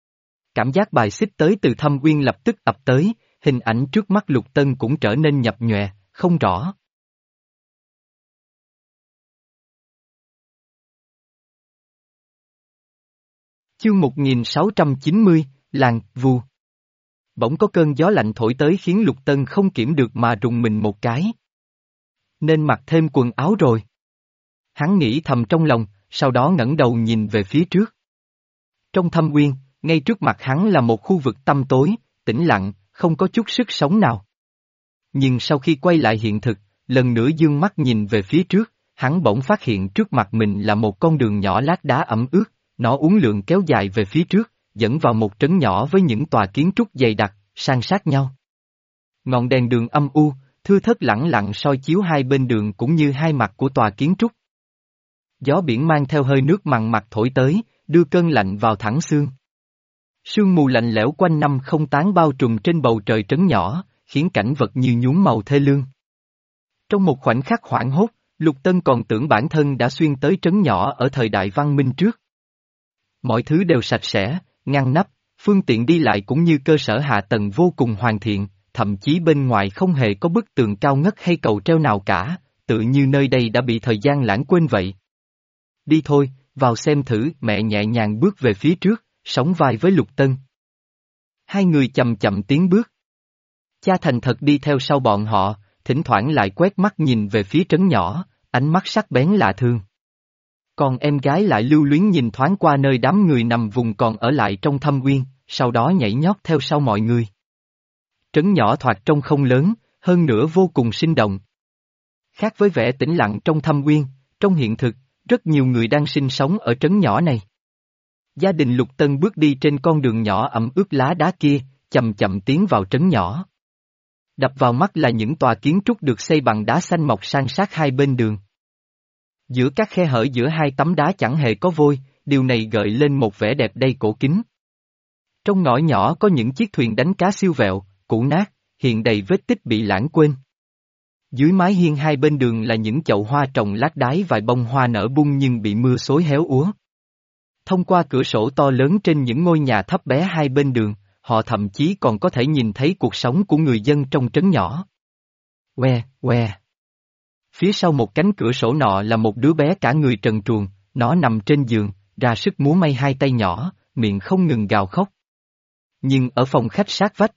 Cảm giác bài xích tới từ thâm uyên lập tức ập tới, hình ảnh trước mắt Lục Tân cũng trở nên nhập nhòe, không rõ. Chương một nghìn sáu trăm chín mươi, Làng, Vù. Bỗng có cơn gió lạnh thổi tới khiến Lục Tân không kiểm được mà rùng mình một cái. Nên mặc thêm quần áo rồi. Hắn nghĩ thầm trong lòng, sau đó ngẩng đầu nhìn về phía trước. Trong thâm uyên, ngay trước mặt hắn là một khu vực tăm tối, tĩnh lặng, không có chút sức sống nào. Nhưng sau khi quay lại hiện thực, lần nữa dương mắt nhìn về phía trước, hắn bỗng phát hiện trước mặt mình là một con đường nhỏ lát đá ẩm ướt, nó uốn lượn kéo dài về phía trước, dẫn vào một trấn nhỏ với những tòa kiến trúc dày đặc, san sát nhau. Ngọn đèn đường âm u, thưa thớt lẳng lặng soi chiếu hai bên đường cũng như hai mặt của tòa kiến trúc. Gió biển mang theo hơi nước mặn mặt thổi tới, đưa cơn lạnh vào thẳng xương. Sương mù lạnh lẽo quanh năm không tán bao trùm trên bầu trời trấn nhỏ, khiến cảnh vật như nhuốm màu thê lương. Trong một khoảnh khắc hoảng hốt, Lục Tân còn tưởng bản thân đã xuyên tới trấn nhỏ ở thời đại văn minh trước. Mọi thứ đều sạch sẽ, ngăn nắp, phương tiện đi lại cũng như cơ sở hạ tầng vô cùng hoàn thiện, thậm chí bên ngoài không hề có bức tường cao ngất hay cầu treo nào cả, tự như nơi đây đã bị thời gian lãng quên vậy. Đi thôi, vào xem thử, mẹ nhẹ nhàng bước về phía trước, sóng vai với Lục Tân. Hai người chậm chậm tiến bước. Cha thành thật đi theo sau bọn họ, thỉnh thoảng lại quét mắt nhìn về phía trấn nhỏ, ánh mắt sắc bén lạ thường. Còn em gái lại lưu luyến nhìn thoáng qua nơi đám người nằm vùng còn ở lại trong thâm uyên, sau đó nhảy nhót theo sau mọi người. Trấn nhỏ thoạt trông không lớn, hơn nữa vô cùng sinh động. Khác với vẻ tĩnh lặng trong thâm uyên, trong hiện thực, rất nhiều người đang sinh sống ở trấn nhỏ này. Gia đình Lục Tân bước đi trên con đường nhỏ ẩm ướt lá đá kia, chậm chậm tiến vào trấn nhỏ. Đập vào mắt là những tòa kiến trúc được xây bằng đá xanh mọc san sát hai bên đường. Giữa các khe hở giữa hai tấm đá chẳng hề có vôi, điều này gợi lên một vẻ đẹp đầy cổ kính. Trong ngõ nhỏ có những chiếc thuyền đánh cá siêu vẹo, cũ nát, hiện đầy vết tích bị lãng quên. Dưới mái hiên hai bên đường là những chậu hoa trồng lác đái vài bông hoa nở bung nhưng bị mưa xối héo úa. Thông qua cửa sổ to lớn trên những ngôi nhà thấp bé hai bên đường, họ thậm chí còn có thể nhìn thấy cuộc sống của người dân trong trấn nhỏ. Que, que. Phía sau một cánh cửa sổ nọ là một đứa bé cả người trần truồng, nó nằm trên giường, ra sức múa may hai tay nhỏ, miệng không ngừng gào khóc. Nhưng ở phòng khách sát vách,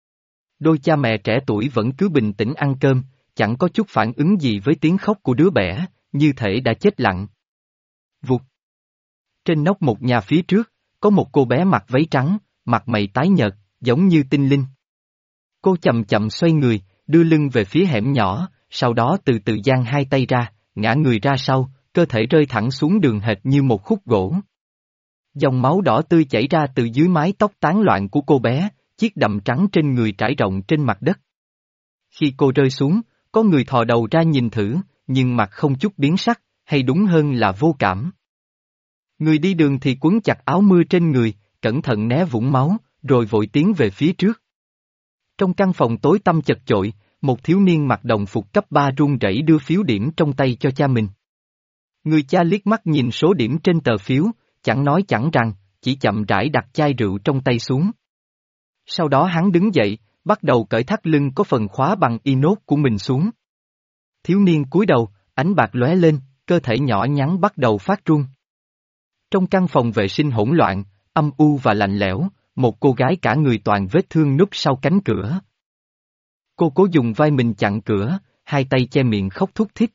đôi cha mẹ trẻ tuổi vẫn cứ bình tĩnh ăn cơm, chẳng có chút phản ứng gì với tiếng khóc của đứa bé, như thể đã chết lặng. Vụt. Trên nóc một nhà phía trước, có một cô bé mặc váy trắng, mặt mày tái nhợt, giống như tinh linh. Cô chậm chậm xoay người, đưa lưng về phía hẻm nhỏ, sau đó từ từ giang hai tay ra, ngã người ra sau, cơ thể rơi thẳng xuống đường hệt như một khúc gỗ. Dòng máu đỏ tươi chảy ra từ dưới mái tóc tán loạn của cô bé, chiếc đầm trắng trên người trải rộng trên mặt đất. Khi cô rơi xuống, có người thò đầu ra nhìn thử, nhưng mặt không chút biến sắc, hay đúng hơn là vô cảm. Người đi đường thì quấn chặt áo mưa trên người, cẩn thận né vũng máu, rồi vội tiến về phía trước. Trong căn phòng tối tăm chật chội, một thiếu niên mặc đồng phục cấp ba run rẩy đưa phiếu điểm trong tay cho cha mình. Người cha liếc mắt nhìn số điểm trên tờ phiếu, chẳng nói chẳng rằng, chỉ chậm rãi đặt chai rượu trong tay xuống. Sau đó hắn đứng dậy, bắt đầu cởi thắt lưng có phần khóa bằng inox của mình xuống. Thiếu niên cúi đầu, ánh bạc lóe lên, cơ thể nhỏ nhắn bắt đầu phát run. Trong căn phòng vệ sinh hỗn loạn, âm u và lạnh lẽo, một cô gái cả người toàn vết thương núp sau cánh cửa. Cô cố dùng vai mình chặn cửa, hai tay che miệng khóc thút thít.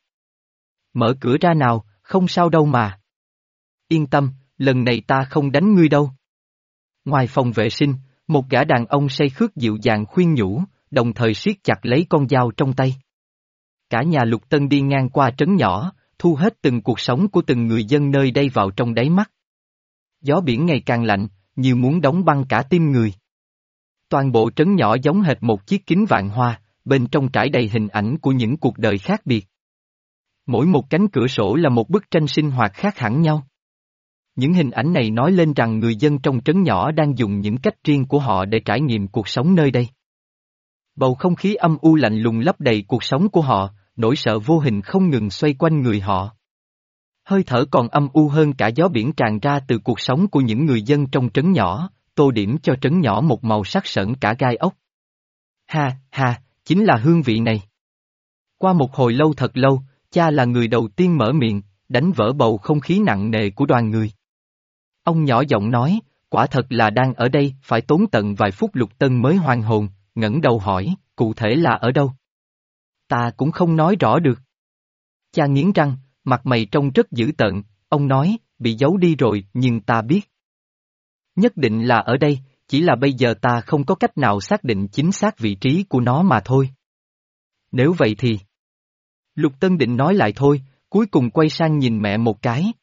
Mở cửa ra nào, không sao đâu mà. Yên tâm, lần này ta không đánh ngươi đâu. Ngoài phòng vệ sinh, một gã đàn ông say khướt dịu dàng khuyên nhủ, đồng thời siết chặt lấy con dao trong tay. Cả nhà Lục Tân đi ngang qua trấn nhỏ, thu hết từng cuộc sống của từng người dân nơi đây vào trong đáy mắt. Gió biển ngày càng lạnh, như muốn đóng băng cả tim người. Toàn bộ trấn nhỏ giống hệt một chiếc kính vạn hoa, bên trong trải đầy hình ảnh của những cuộc đời khác biệt. Mỗi một cánh cửa sổ là một bức tranh sinh hoạt khác hẳn nhau. Những hình ảnh này nói lên rằng người dân trong trấn nhỏ đang dùng những cách riêng của họ để trải nghiệm cuộc sống nơi đây. Bầu không khí âm u lạnh lùng lấp đầy cuộc sống của họ, nỗi sợ vô hình không ngừng xoay quanh người họ. Hơi thở còn âm u hơn cả gió biển tràn ra từ cuộc sống của những người dân trong trấn nhỏ, tô điểm cho trấn nhỏ một màu sắc sởn cả gai ốc. Ha, ha, chính là hương vị này. Qua một hồi lâu thật lâu, cha là người đầu tiên mở miệng, đánh vỡ bầu không khí nặng nề của đoàn người. Ông nhỏ giọng nói, quả thật là đang ở đây, phải tốn tận vài phút Lục Tân mới hoàn hồn, ngẩng đầu hỏi, cụ thể là ở đâu? Ta cũng không nói rõ được. Cha nghiến răng, mặt mày trông rất dữ tợn, ông nói, bị giấu đi rồi, nhưng ta biết. Nhất định là ở đây, chỉ là bây giờ ta không có cách nào xác định chính xác vị trí của nó mà thôi. Nếu vậy thì... Lục Tân định nói lại thôi, cuối cùng quay sang nhìn mẹ một cái.